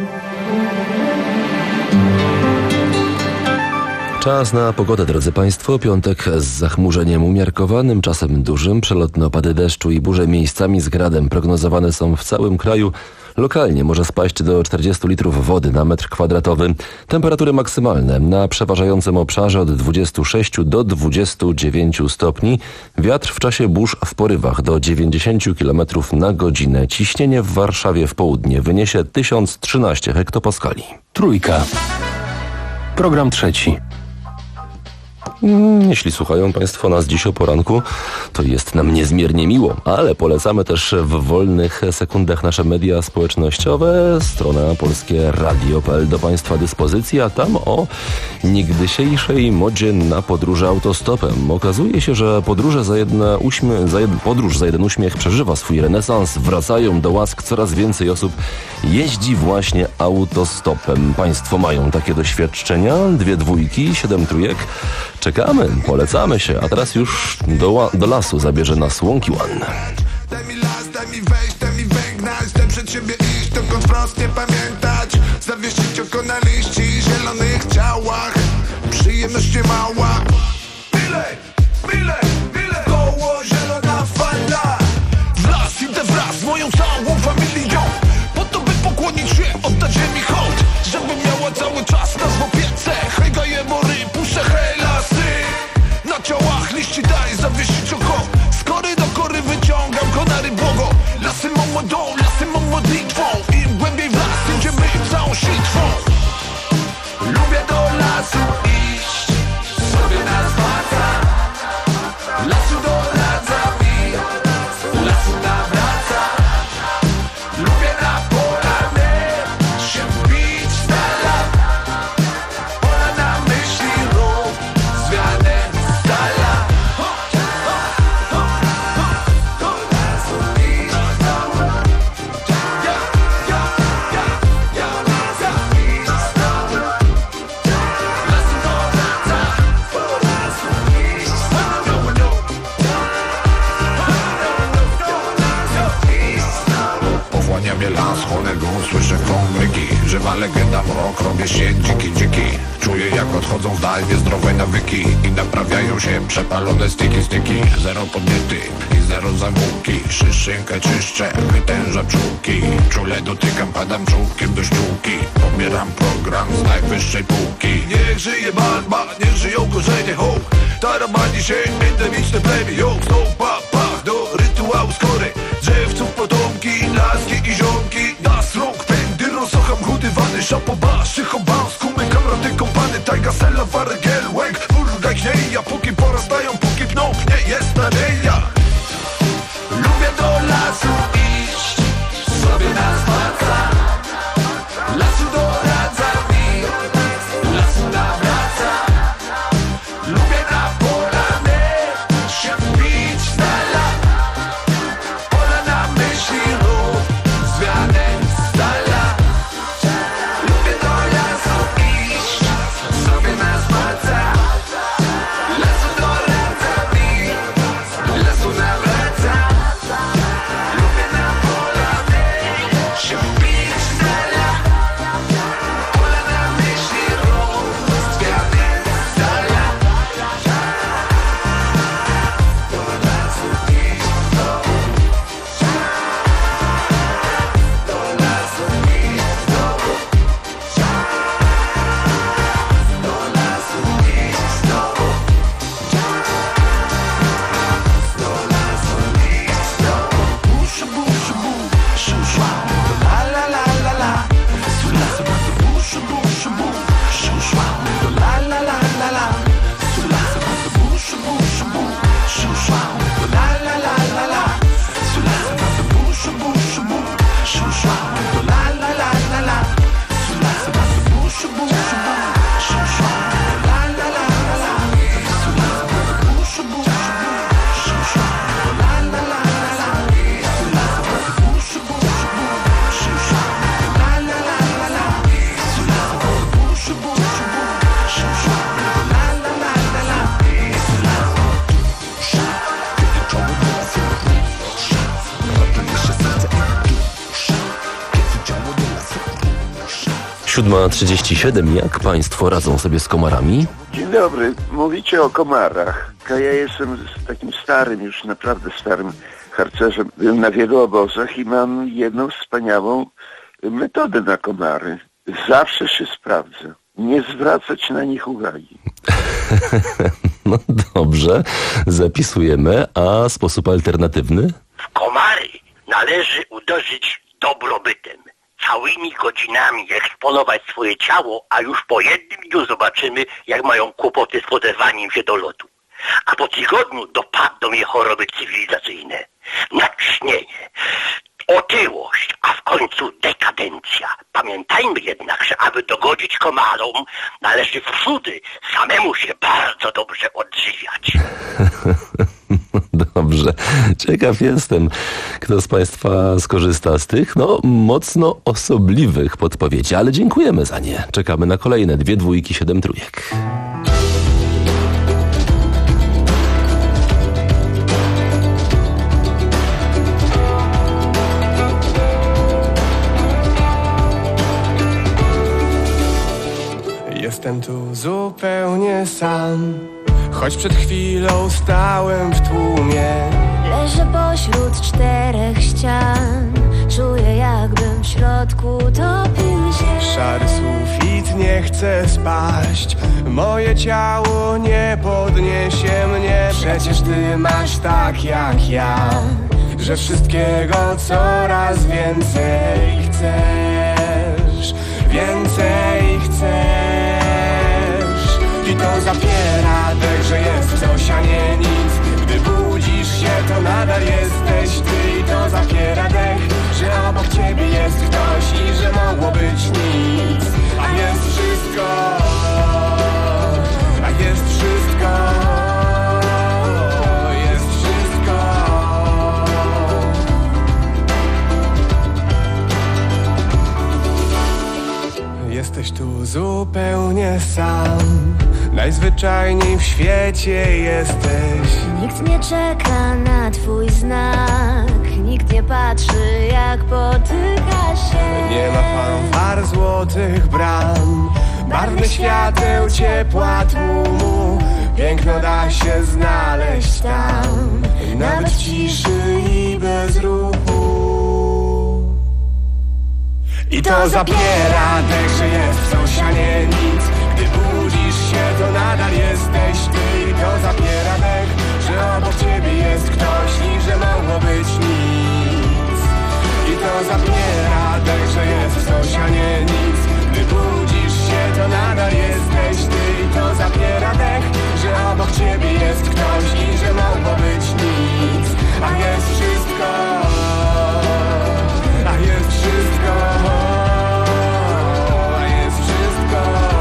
Czas na pogodę, drodzy Państwo. Piątek z zachmurzeniem umiarkowanym, czasem dużym. Przelotne opady deszczu i burze miejscami z gradem prognozowane są w całym kraju. Lokalnie może spaść do czterdziestu litrów wody na metr kwadratowy. Temperatury maksymalne na przeważającym obszarze od dwudziestu sześciu do dwudziestu dziewięciu stopni. Wiatr w czasie burz w porywach do dziewięćdziesięciu kilometrów na godzinę. Ciśnienie w Warszawie w południe wyniesie tysiąc trzynaście hektopaskali. Trójka. Program trzeci. Jeśli słuchają Państwo nas dziś o poranku, to jest nam niezmiernie miło, ale polecamy też w wolnych sekundach nasze media społecznościowe, strona Polskie Radio kropka p l do Państwa dyspozycji, a tam o niegdysiejszej modzie na podróże autostopem. Okazuje się, że podróże za jedna uśmiech, za jed, podróż za jeden uśmiech przeżywa swój renesans, wracają do łask, coraz więcej osób jeździ właśnie autostopem. Państwo mają takie doświadczenia? Dwie dwójki, siedem trójek. Czekamy, polecamy się, a teraz już do, do lasu zabierze nas Łąki One. Daj mi las, daj mi wejść, daj mi węgnać, daj przed siebie iść, dokąd wprost nie pamiętać. Zawiesić oko na liści, zielonych ciałach, przyjemność nie mała. Bilet, bilet, bilet, koło zielona fala. W las idę wraz z moją całą familią, po to by pokłonić się, oddać ziemi hołd, żeby miała cały czas nas w opiece. Hej gaje mory, puszczę hej lasy, na ciałach liści daj zawiesić oko. Z kory do kory wyciągam konary błogo. Lasy mą modą, lasy mą modlitwą. Im głębiej w las idziemy całą sitwą. Lubię do lasu iść, sobie nas wraca. Lasu doradza mi, lasu nawraca. Lubię na polanie się wbić z dala. Pola na myśli rób zmianę z dala. Pochłania mnie las, cholerą słyszę krąg myki. Żywa legenda mrok, robię się dziki, dziki. Czuję jak od odchodzą w dal niezdrowe nawyki i naprawiają się przepalone styki, styki. Zero podniety i zero zawółki. Szyszynkę czyszczę, wytężę pszczółki. Czule dotykam, padam czołkiem do ściółki. Pobieram program z najwyższej półki. Niech żyje barba, niech żyją korzenie, ho. Taramani się, endemiczne plemię, yo. Stąd pach, pach, do rytuału skory. Drzewców potomki, laski i ziomki. Das rąk, pędy, rosocham, chudywany. Szapoba, szychoba, skumy, kamraty, kompany. Tajga, sela, waregel, łęk, furgaj, chnieja. Póki porastają, póki pną, nie jest nadzieja. Lubię do lasu iść, sobie na spacer. Lasu doradza mi, lasu nawraca. Lubię na polanie się wbić z dala. Pola na myśli rób, z wianem z dala. Lubię do lasu iść, sobie na spacer. Lasu doradza mi, lasu nawraca. Lubię na polanie się wbić z dala. Pola na myśli rób, z wianem z dala. Do lasu iść znowu. Do lasu iść znowu. Do lasu iść znowu. Do lasu iść znowu. Buszu, buszu, bu, szu, szła. La, la, la, la, la. Su lasu, buszu, buszu, buszu, bu, szu, szła. La, la, la, la, la. Su lasu, buszu, buszu, bu, szu, szła. La, la, la, la, la. Su lasu, buszu, buszu, bu, szu, szła. La, la, la, la, la. Su lasu, buszu, buszu, bu, szu, szła. La, la, la, la, la. Su lasu, buszu, buszu, bu, szu, szła. La, la, la, la, la. Su lasu, buszu, buszu, bu, szu, szła. La, la, la, la, la. Su lasu, buszu, buszu, bu, szu, szła. La, la, la, la, la. Su lasu, dusza, kiedy czoło do lasu rusza. Ważniejsze serce i dusza, kiedy ciało do lasu rusza. siódma trzydzieści siedem. Jak państwo radzą sobie z komarami? Dzień dobry. Mówicie o komarach. Ja jestem z takim starym, już naprawdę starym harcerzem. Byłem na wielu obozach i mam jedną wspaniałą metodę na komary. Zawsze się sprawdza. Nie zwracać na nich uwagi. No dobrze, zapisujemy. A sposób alternatywny? W komary należy uderzyć dobrobytem. Całymi godzinami eksponować swoje ciało, a już po jednym dniu zobaczymy, jak mają kłopoty z odezwaniem się do lotu. A po tygodniu dopadną je choroby cywilizacyjne. Naćśnienie, otyłość, a w końcu dekadencja. Pamiętajmy jednak, że aby dogodzić komarom, należy wprzódy samemu się bardzo dobrze odżywiać. Dobrze. Ciekaw jestem, kto z państwa skorzysta z tych, no, mocno osobliwych podpowiedzi, ale dziękujemy za nie. Czekamy na kolejne dwie dwójki, siedem trójek. Jestem tu zupełnie sam, choć przed chwilą stałem w tłumie. Leżę pośród czterech ścian, czuję jakbym w środku topił się. Szary sufit nie chce spaść, moje ciało nie podniesie mnie. Przecież ty masz tak jak ja, że wszystkiego coraz więcej chcesz, więcej chcesz. I to zapiera dech, że jest coś, a nie nic. Gdy budzisz się, to nadal jesteś ty. I to zapiera dech, że obok ciebie jest ktoś i że mogło być nic. A jest wszystko, a jest wszystko, jest wszystko. Jesteś tu zupełnie sam, najzwyczajniej w świecie jesteś. Nikt nie czeka na twój znak, nikt nie patrzy jak potyka się. Nie ma fanfar złotych bram, barwnych świateł, ciepła tłumu. Piękno da się znaleźć tam, nawet w ciszy i bez ruchu. I to zapiera dech, że jest w sąsianie nic. Gdy budzisz się, to nadal jesteś ty. I to zapiera dech, że obok ciebie jest ktoś i że mogło być nic. I to zapiera dech, że jest w sąsianie nic. Gdy budzisz się, to nadal jesteś ty. I to zapiera dech, że obok ciebie jest ktoś i że mogło być nic. A jest wszystko, a jest wszystko, a jest wszystko.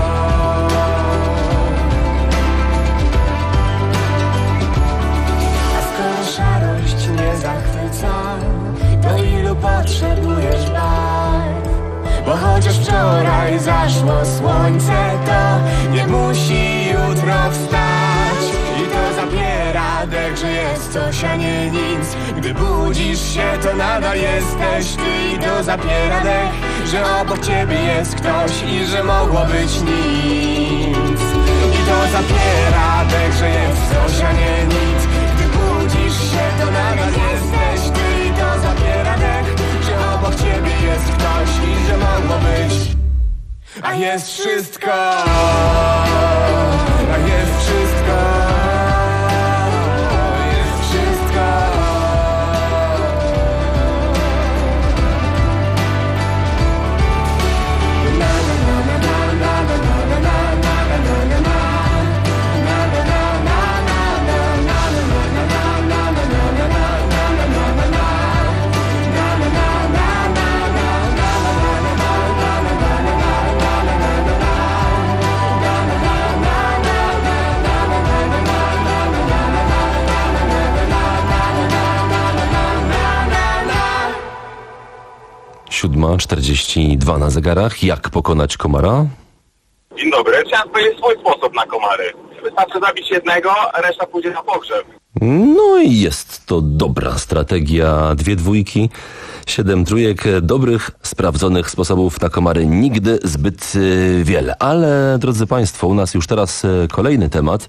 A skoro szarość nie zachwyca, to ilu potrzebujesz barw? Bo chociaż wczoraj zaszło słońce, to nie musi jutro wstać. I to zabiera dech, że jest coś, a nie nic. Gdy budzisz się, to nadal jesteś ty. I to zabiera dech, że obok ciebie jest ktoś i że mogło być nic. I to zabiera dech, że jest coś, a nie nic. Gdy budzisz się, to nadal jesteś ty. I to zabiera dech, że obok ciebie jest ktoś i że mogło być. A jest wszystko, a jest wszystko, jest wszystko. Na na na na na na na na na na na na. siódma czterdzieści dwa na zegarach. Jak pokonać komara? Dzień dobry. Trzeba powiedzieć swój sposób na komary. Wystarczy zabić jednego, a reszta pójdzie na pogrzeb. No i jest to dobra strategia. Dwie dwójki, siedem trójek. Dobrych, sprawdzonych sposobów na komary nigdy zbyt wiele. Ale, drodzy Państwo, u nas już teraz kolejny temat.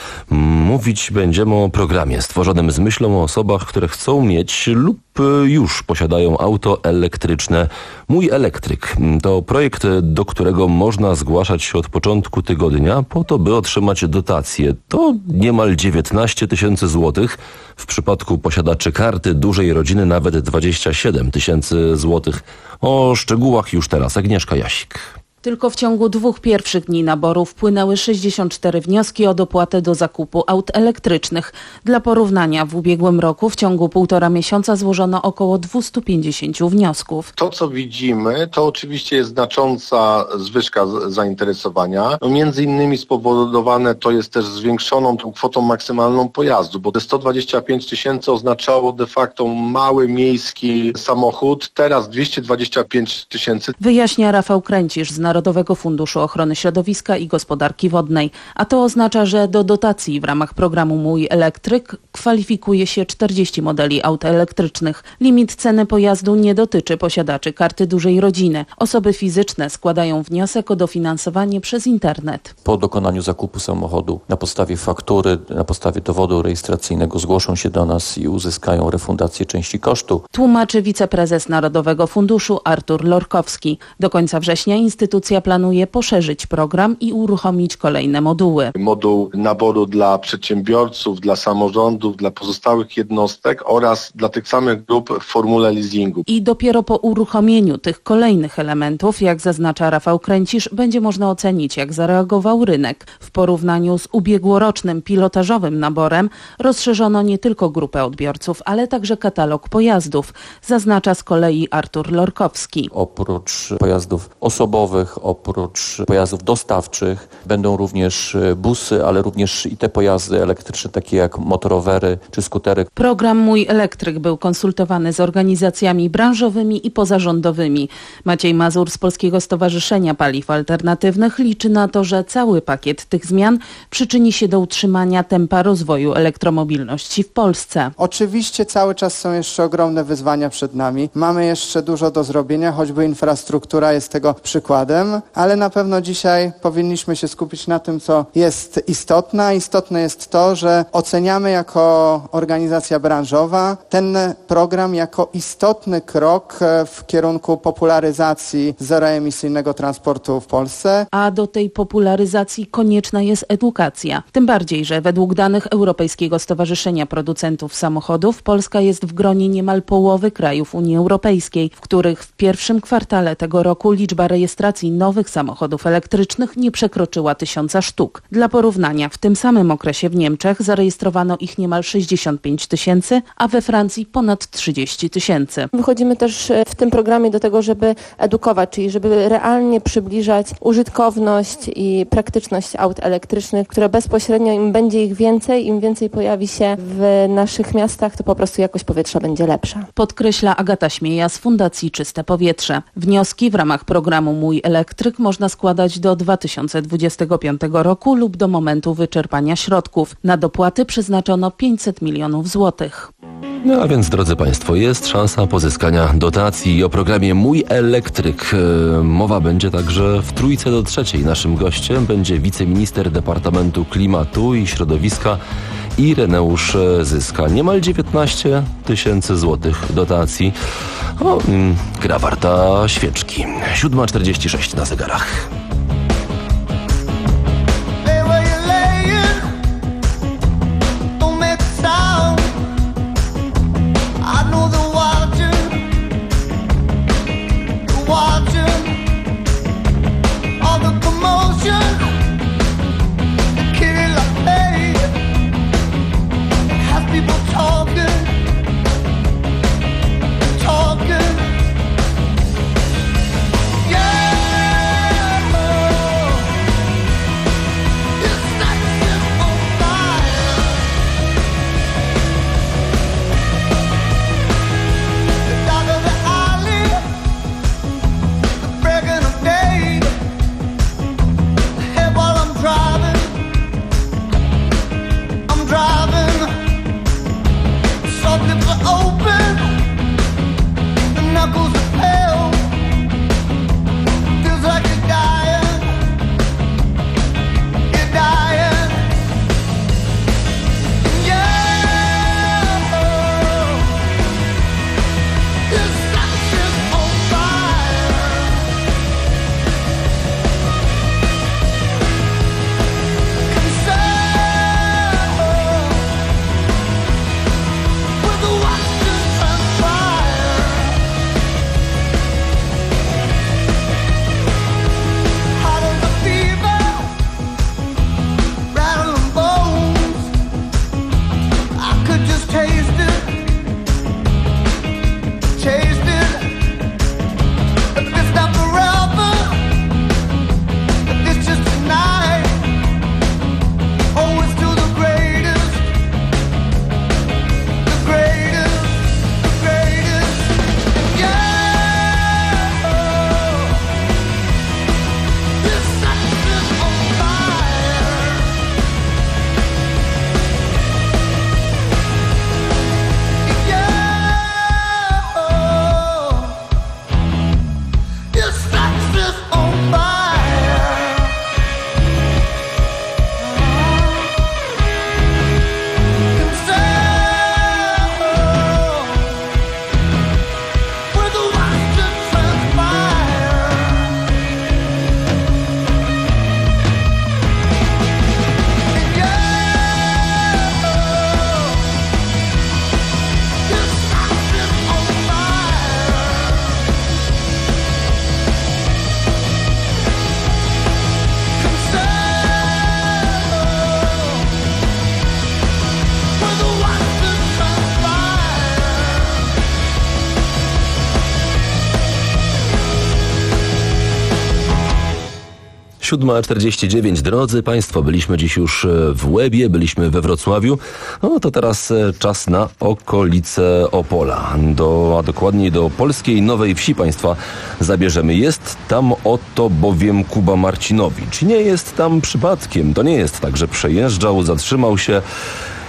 Mówić będziemy o programie stworzonym z myślą o osobach, które chcą mieć lub już posiadają auto elektryczne. Mój Elektryk to projekt, do którego można zgłaszać się od początku tygodnia po to, by otrzymać dotację. To niemal dziewiętnaście tysięcy złotych. W przypadku posiadaczy karty dużej rodziny nawet dwadzieścia siedem tysięcy złotych. O szczegółach już teraz Agnieszka Jasik. Tylko w ciągu dwóch pierwszych dni naboru wpłynęły sześćdziesiąt cztery wnioski o dopłatę do zakupu aut elektrycznych. Dla porównania w ubiegłym roku w ciągu półtora miesiąca złożono około dwieście pięćdziesiąt wniosków. To, co widzimy, to oczywiście jest znacząca zwyżka zainteresowania. No, między innymi spowodowane to jest też zwiększoną tą kwotą maksymalną pojazdu, bo te sto dwadzieścia pięć tysięcy oznaczało de facto mały miejski samochód, teraz dwieście dwadzieścia pięć tysięcy. Wyjaśnia Rafał Kręcisz z Narodowego Funduszu Ochrony Środowiska i Gospodarki Wodnej. A to oznacza, że do dotacji w ramach programu Mój Elektryk kwalifikuje się czterdzieści modeli aut elektrycznych. Limit ceny pojazdu nie dotyczy posiadaczy karty dużej rodziny. Osoby fizyczne składają wniosek o dofinansowanie przez internet. Po dokonaniu zakupu samochodu na podstawie faktury, na podstawie dowodu rejestracyjnego zgłoszą się do nas i uzyskają refundację części kosztu. Tłumaczy wiceprezes Narodowego Funduszu Artur Lorkowski. Do końca września instytucja planuje poszerzyć program i uruchomić kolejne moduły. Moduł naboru dla przedsiębiorców, dla samorządów, dla pozostałych jednostek oraz dla tych samych grup w formule leasingu. I dopiero po uruchomieniu tych kolejnych elementów, jak zaznacza Rafał Kręcisz, będzie można ocenić, jak zareagował rynek. W porównaniu z ubiegłorocznym pilotażowym naborem rozszerzono nie tylko grupę odbiorców, ale także katalog pojazdów, zaznacza z kolei Artur Lorkowski. Oprócz pojazdów osobowych, oprócz pojazdów dostawczych będą również busy, ale również i te pojazdy elektryczne, takie jak motorowery czy skutery. Program Mój Elektryk był konsultowany z organizacjami branżowymi i pozarządowymi. Maciej Mazur z Polskiego Stowarzyszenia Paliw Alternatywnych liczy na to, że cały pakiet tych zmian przyczyni się do utrzymania tempa rozwoju elektromobilności w Polsce. Oczywiście cały czas są jeszcze ogromne wyzwania przed nami. Mamy jeszcze dużo do zrobienia, choćby infrastruktura jest tego przykładem. razem, ale na pewno dzisiaj powinniśmy się skupić na tym, co jest istotne. A istotne jest to, że oceniamy jako organizacja branżowa ten program jako istotny krok w kierunku popularyzacji zeroemisyjnego transportu w Polsce. A do tej popularyzacji konieczna jest edukacja. Tym bardziej, że według danych Europejskiego Stowarzyszenia Producentów Samochodów Polska jest w gronie niemal połowy krajów Unii Europejskiej, w których w pierwszym kwartale tego roku liczba rejestracji nowych samochodów elektrycznych nie przekroczyła tysiąca sztuk. Dla porównania, w tym samym okresie w Niemczech zarejestrowano ich niemal sześćdziesiąt pięć tysięcy, a we Francji ponad trzydzieści tysięcy. Wychodzimy też w tym programie do tego, żeby edukować, czyli żeby realnie przybliżać użytkowność i praktyczność aut elektrycznych, które bezpośrednio im będzie ich więcej, im więcej pojawi się w naszych miastach, to po prostu jakość powietrza będzie lepsza. Podkreśla Agata Śmieja z Fundacji Czyste Powietrze. Wnioski w ramach programu Mój Elektryk można składać do dwa tysiące dwudziestego piątego roku lub do momentu wyczerpania środków. Na dopłaty przeznaczono pięćset milionów złotych. No a więc, drodzy Państwo, jest szansa pozyskania dotacji. O programie Mój Elektryk mowa będzie także w trójce do trzeciej. Naszym gościem będzie wiceminister Departamentu Klimatu i Środowiska Ireneusz Zyska. Niemal dziewiętnaście tysięcy złotych dotacji. O, gra warta świeczki. siódma czterdzieści sześć na zegarach. siódma czterdzieści dziewięć. Drodzy Państwo, byliśmy dziś już w Łebie, byliśmy we Wrocławiu. No to teraz czas na okolice Opola. Do, a dokładniej do polskiej Nowej Wsi Państwa zabierzemy. Jest tam oto bowiem Kuba Marcinowicz. Nie jest tam przypadkiem. To nie jest tak, że przejeżdżał, zatrzymał się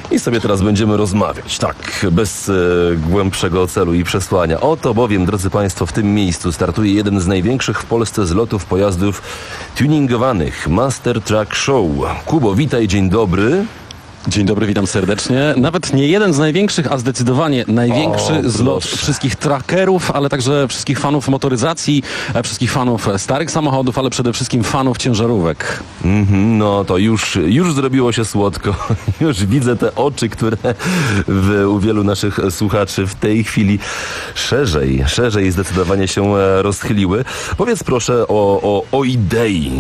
I sobie teraz będziemy rozmawiać, tak, bez e, głębszego celu i przesłania. Oto bowiem, drodzy Państwo, w tym miejscu startuje jeden z największych w Polsce zlotów pojazdów tuningowanych, Master Truck Show. Kubo, witaj, dzień dobry. Dzień dobry, witam serdecznie. Nawet nie jeden z największych, a zdecydowanie największy o, zlot wszystkich trackerów, ale także wszystkich fanów motoryzacji, wszystkich fanów starych samochodów, ale przede wszystkim fanów ciężarówek. Mm-hmm, no to już, już zrobiło się słodko. Już widzę te oczy, które w, u wielu naszych słuchaczy w tej chwili szerzej, szerzej zdecydowanie się rozchyliły. Powiedz proszę o, o, o idei.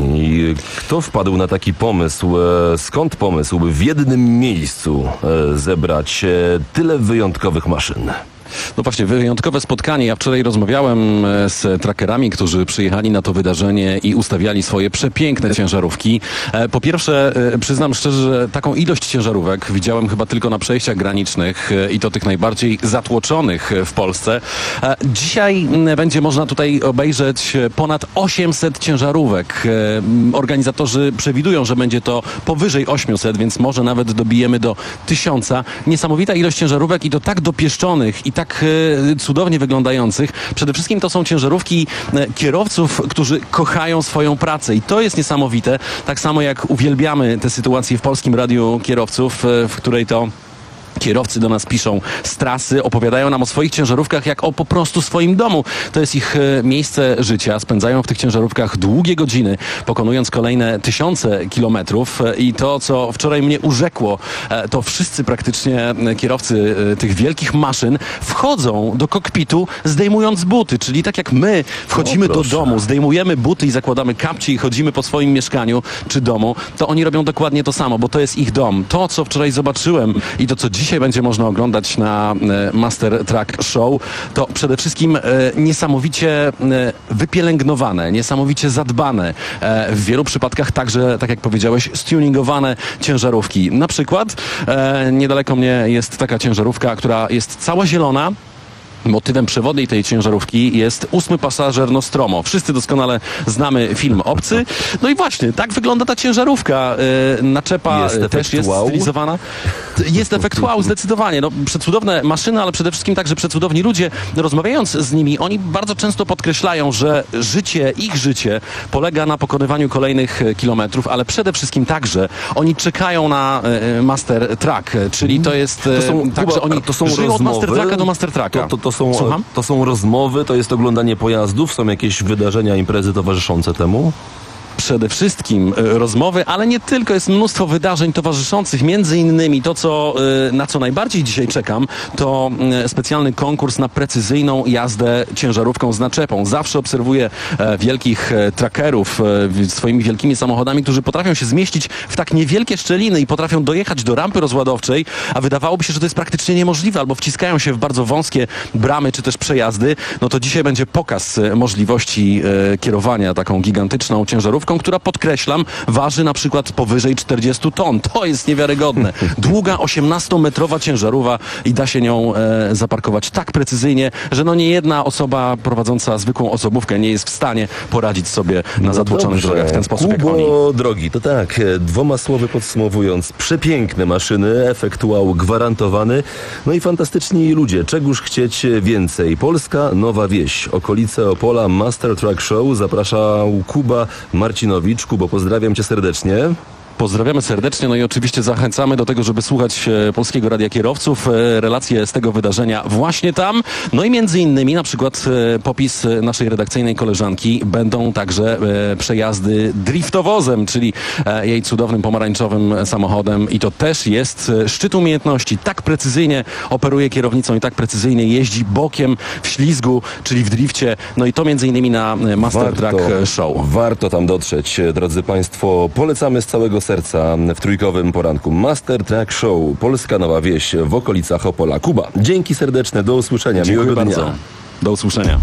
Kto wpadł na taki pomysł? Skąd pomysł, by w jednym miejscu zebrać tyle wyjątkowych maszyn? No właśnie, wyjątkowe spotkanie. Ja wczoraj rozmawiałem z trackerami, którzy przyjechali na to wydarzenie i ustawiali swoje przepiękne ciężarówki. Po pierwsze, przyznam szczerze, że taką ilość ciężarówek widziałem chyba tylko na przejściach granicznych i to tych najbardziej zatłoczonych w Polsce. Dzisiaj będzie można tutaj obejrzeć ponad osiemset ciężarówek. Organizatorzy przewidują, że będzie to powyżej osiemset, więc może nawet dobijemy do tysiąca. Niesamowita ilość ciężarówek i to tak dopieszczonych i tak e, cudownie wyglądających. Przede wszystkim to są ciężarówki e, kierowców, którzy kochają swoją pracę i to jest niesamowite. Tak samo jak uwielbiamy tę sytuację w Polskim Radiu Kierowców, e, w której to kierowcy do nas piszą z trasy, opowiadają nam o swoich ciężarówkach jak o po prostu swoim domu. To jest ich e, miejsce życia. Spędzają w tych ciężarówkach długie godziny, pokonując kolejne tysiące kilometrów. E, I to, co wczoraj mnie urzekło, e, to wszyscy praktycznie kierowcy e, tych wielkich maszyn wchodzą do kokpitu, zdejmując buty. Czyli tak jak my wchodzimy do domu, zdejmujemy buty i zakładamy kapcie i chodzimy po swoim mieszkaniu czy domu, to oni robią dokładnie to samo, bo to jest ich dom. To, co wczoraj zobaczyłem i to, co dzisiaj będzie można oglądać na e, Master Truck Show, to przede wszystkim e, niesamowicie e, wypielęgnowane, niesamowicie zadbane, e, w wielu przypadkach także, tak jak powiedziałeś, stuningowane ciężarówki. Na przykład e, niedaleko mnie jest taka ciężarówka, która jest cała zielona. Motywem przewodniej tej ciężarówki jest ósmy pasażer Nostromo. Wszyscy doskonale znamy film Obcy. No i właśnie, tak wygląda ta ciężarówka. Naczepa jest też jest wow. stylizowana. Jest efekt wow, zdecydowanie. No, przecudowne maszyny, ale przede wszystkim także przecudowni ludzie. Rozmawiając z nimi, oni bardzo często podkreślają, że życie, ich życie polega na pokonywaniu kolejnych kilometrów, ale przede wszystkim także oni czekają na Master Truck, czyli to jest to są, tak, że oni to są żyją od Master Trucka do Master Trucka. To, to, to, są, to są rozmowy, to jest oglądanie pojazdów, są jakieś wydarzenia, imprezy towarzyszące temu? Przede wszystkim rozmowy, ale nie tylko. Jest mnóstwo wydarzeń towarzyszących. Między innymi to, co, na co najbardziej dzisiaj czekam, to specjalny konkurs na precyzyjną jazdę ciężarówką z naczepą. Zawsze obserwuję wielkich trackerów swoimi wielkimi samochodami, którzy potrafią się zmieścić w tak niewielkie szczeliny i potrafią dojechać do rampy rozładowczej, a wydawałoby się, że to jest praktycznie niemożliwe, albo wciskają się w bardzo wąskie bramy czy też przejazdy. No to dzisiaj będzie pokaz możliwości kierowania taką gigantyczną ciężarówką, która, podkreślam, waży na przykład powyżej czterdzieści ton. To jest niewiarygodne. Długa, osiemnastometrowa ciężarówka i da się nią e, zaparkować tak precyzyjnie, że no nie jedna osoba prowadząca zwykłą osobówkę nie jest w stanie poradzić sobie na no zatłoczonych drogach w ten sposób, Kubo, jak oni. drogi, to tak, dwoma słowy podsumowując, przepiękne maszyny, efekt wow gwarantowany, no i fantastyczni ludzie. Czegóż chcieć więcej? Polska Nowa Wieś, okolice Opola, Master Truck Show. Zapraszał Kuba Marcinowicz. Kubo, pozdrawiam cię serdecznie. Pozdrawiamy serdecznie, no i oczywiście zachęcamy do tego, żeby słuchać e, Polskiego Radia Kierowców, e, relacje z tego wydarzenia właśnie tam. No i między innymi na przykład e, popis naszej redakcyjnej koleżanki będą także e, przejazdy driftowozem, czyli e, jej cudownym pomarańczowym samochodem i to też jest e, szczyt umiejętności. Tak precyzyjnie operuje kierownicą i tak precyzyjnie jeździ bokiem w ślizgu, czyli w drifcie. No i to między innymi na Master warto, Truck Show. Warto tam dotrzeć, drodzy Państwo. Polecamy z całego serca w trójkowym poranku. Master Truck Show, Polska Nowa Wieś w okolicach Opola. Kuba, dzięki serdeczne, do usłyszenia. Dziękuję Miłego bardzo. dnia. Do usłyszenia.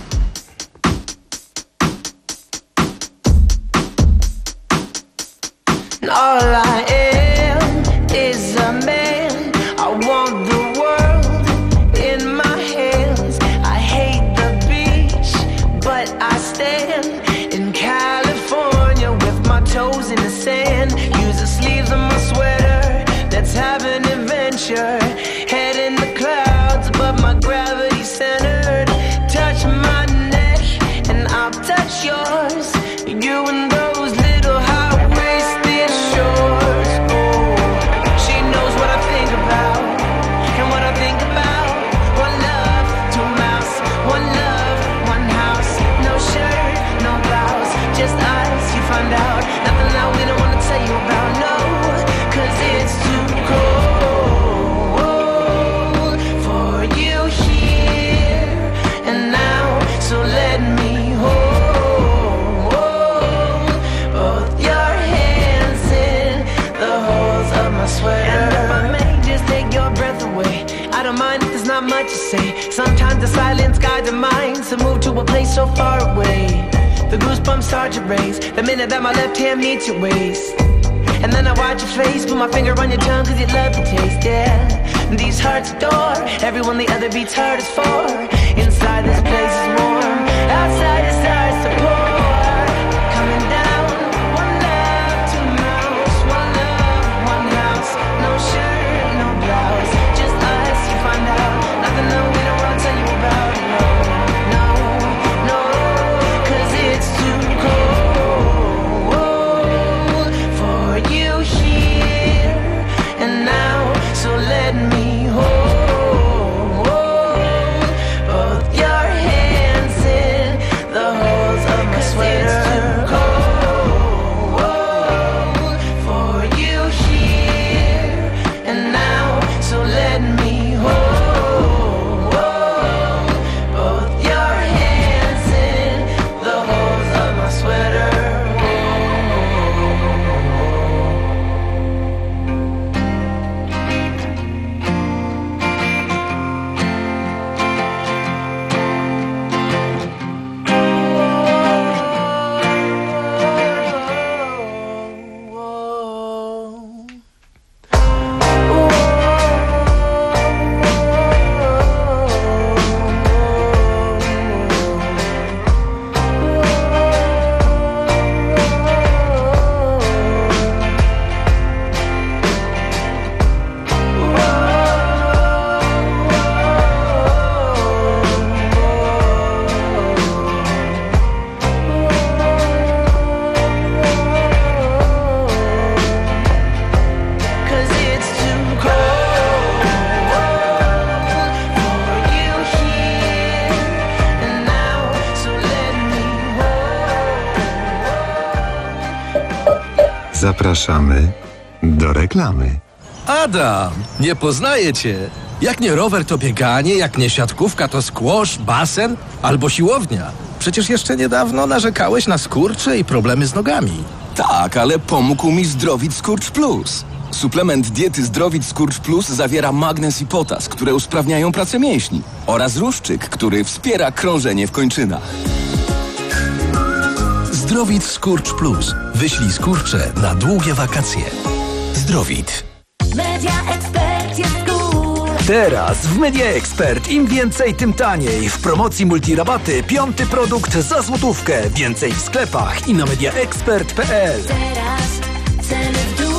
All I am is a man. I want the world in my hands. I hate the beach, but I stand in California with my toes in the sand. Use the sleeves of my sweater. Let's have an event. what you say. Sometimes the silence guides our minds to move to a place so far away. The goosebumps start to raise the minute that my left hand meets your waist. And then I watch your face, put my finger on your tongue cause you love the taste, yeah. And these hearts adore everyone the other beats hard as for. Inside this place is warm, outside the stars to pour. Coming down, one love, two mouths, one love, one house. No shirt, no blouse, just us, you find out. Nothing that we don't wanna tell you about, no, no, no. Cause it's too cold for you here and now. So let me hold both your hands in the holes of my sweater. It's too cold for you here and now. So let me hold both your hands in the holes of my sweater. Cause it's too cold for you here and now. So let me Zapraszamy do reklamy. Adam, nie poznaję cię. Jak nie rower, to bieganie, jak nie siatkówka, to squash, basen albo siłownia. Przecież jeszcze niedawno narzekałeś na skurcze i problemy z nogami. Tak, ale pomógł mi Zdrowit Skurcz Plus. Suplement diety Zdrowit Skurcz Plus zawiera magnez i potas, które usprawniają pracę mięśni, oraz ruszczyk, który wspiera krążenie w kończynach. Zdrowit Skurcz Plus. Wyślij skurcze na długie wakacje. Zdrowit. Media Expert jest cool. Teraz w Media Expert im więcej, tym taniej. W promocji multirabaty piąty produkt za złotówkę. Więcej w sklepach i na mediaexpert kropka p l. Teraz ceny w dół.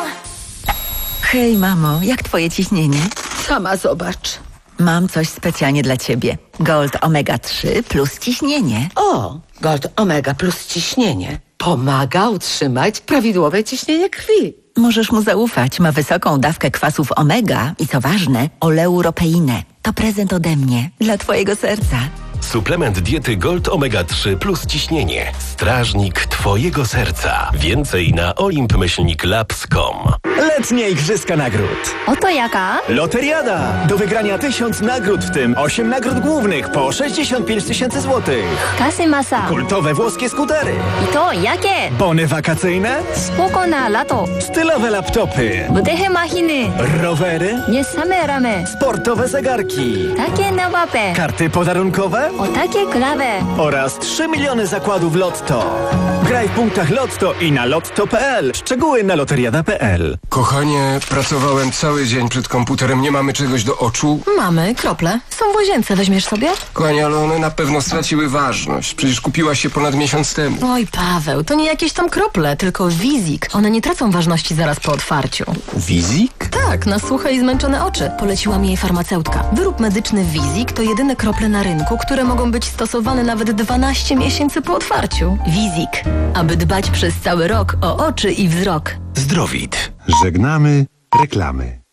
Hej mamo, jak twoje ciśnienie? Sama zobacz. Mam coś specjalnie dla ciebie. Gold Omega trzy plus ciśnienie. O, Gold Omega plus ciśnienie. Pomaga utrzymać prawidłowe ciśnienie krwi. Możesz mu zaufać. Ma wysoką dawkę kwasów omega i co ważne, oleuropeinę. To prezent ode mnie dla twojego serca. Suplement diety Gold Omega trzy plus ciśnienie. Strażnik twojego serca. Więcej na olimp myślnik labs kropka com. Letnie Igrzyska Nagród. Oto jaka? Loteriada. Do wygrania tysiąc nagród, w tym osiem nagród głównych po sześćdziesiąt pięć tysięcy złotych. Kasy masa. Kultowe włoskie skutery. I to jakie? Bony wakacyjne. Spoko na lato. Stylowe laptopy. Budehe machiny. Rowery. Nie same ramy. Sportowe zegarki. Takie na łapę. Karty podarunkowe. O takie klawe. Oraz trzy miliony zakładów Lotto. Graj w punktach Lotto i na lotto kropka p l. Szczegóły na loteriada kropka p l. Kochanie, pracowałem cały dzień przed komputerem. Nie mamy czegoś do oczu? Mamy krople. Są w łazience. Weźmiesz sobie? Kochanie, ale one na pewno straciły ważność. Przecież kupiłaś się ponad miesiąc temu. Oj, Paweł, to nie jakieś tam krople, tylko Wizik. One nie tracą ważności zaraz po otwarciu. Wizik? Tak, na suche i zmęczone oczy. Poleciła mi jej farmaceutka. Wyrób medyczny Wizik to jedyne krople na rynku, które mogą być stosowane nawet dwanaście miesięcy po otwarciu. Wizik. Aby dbać przez cały rok o oczy i wzrok. Zdrowit. Żegnamy reklamy.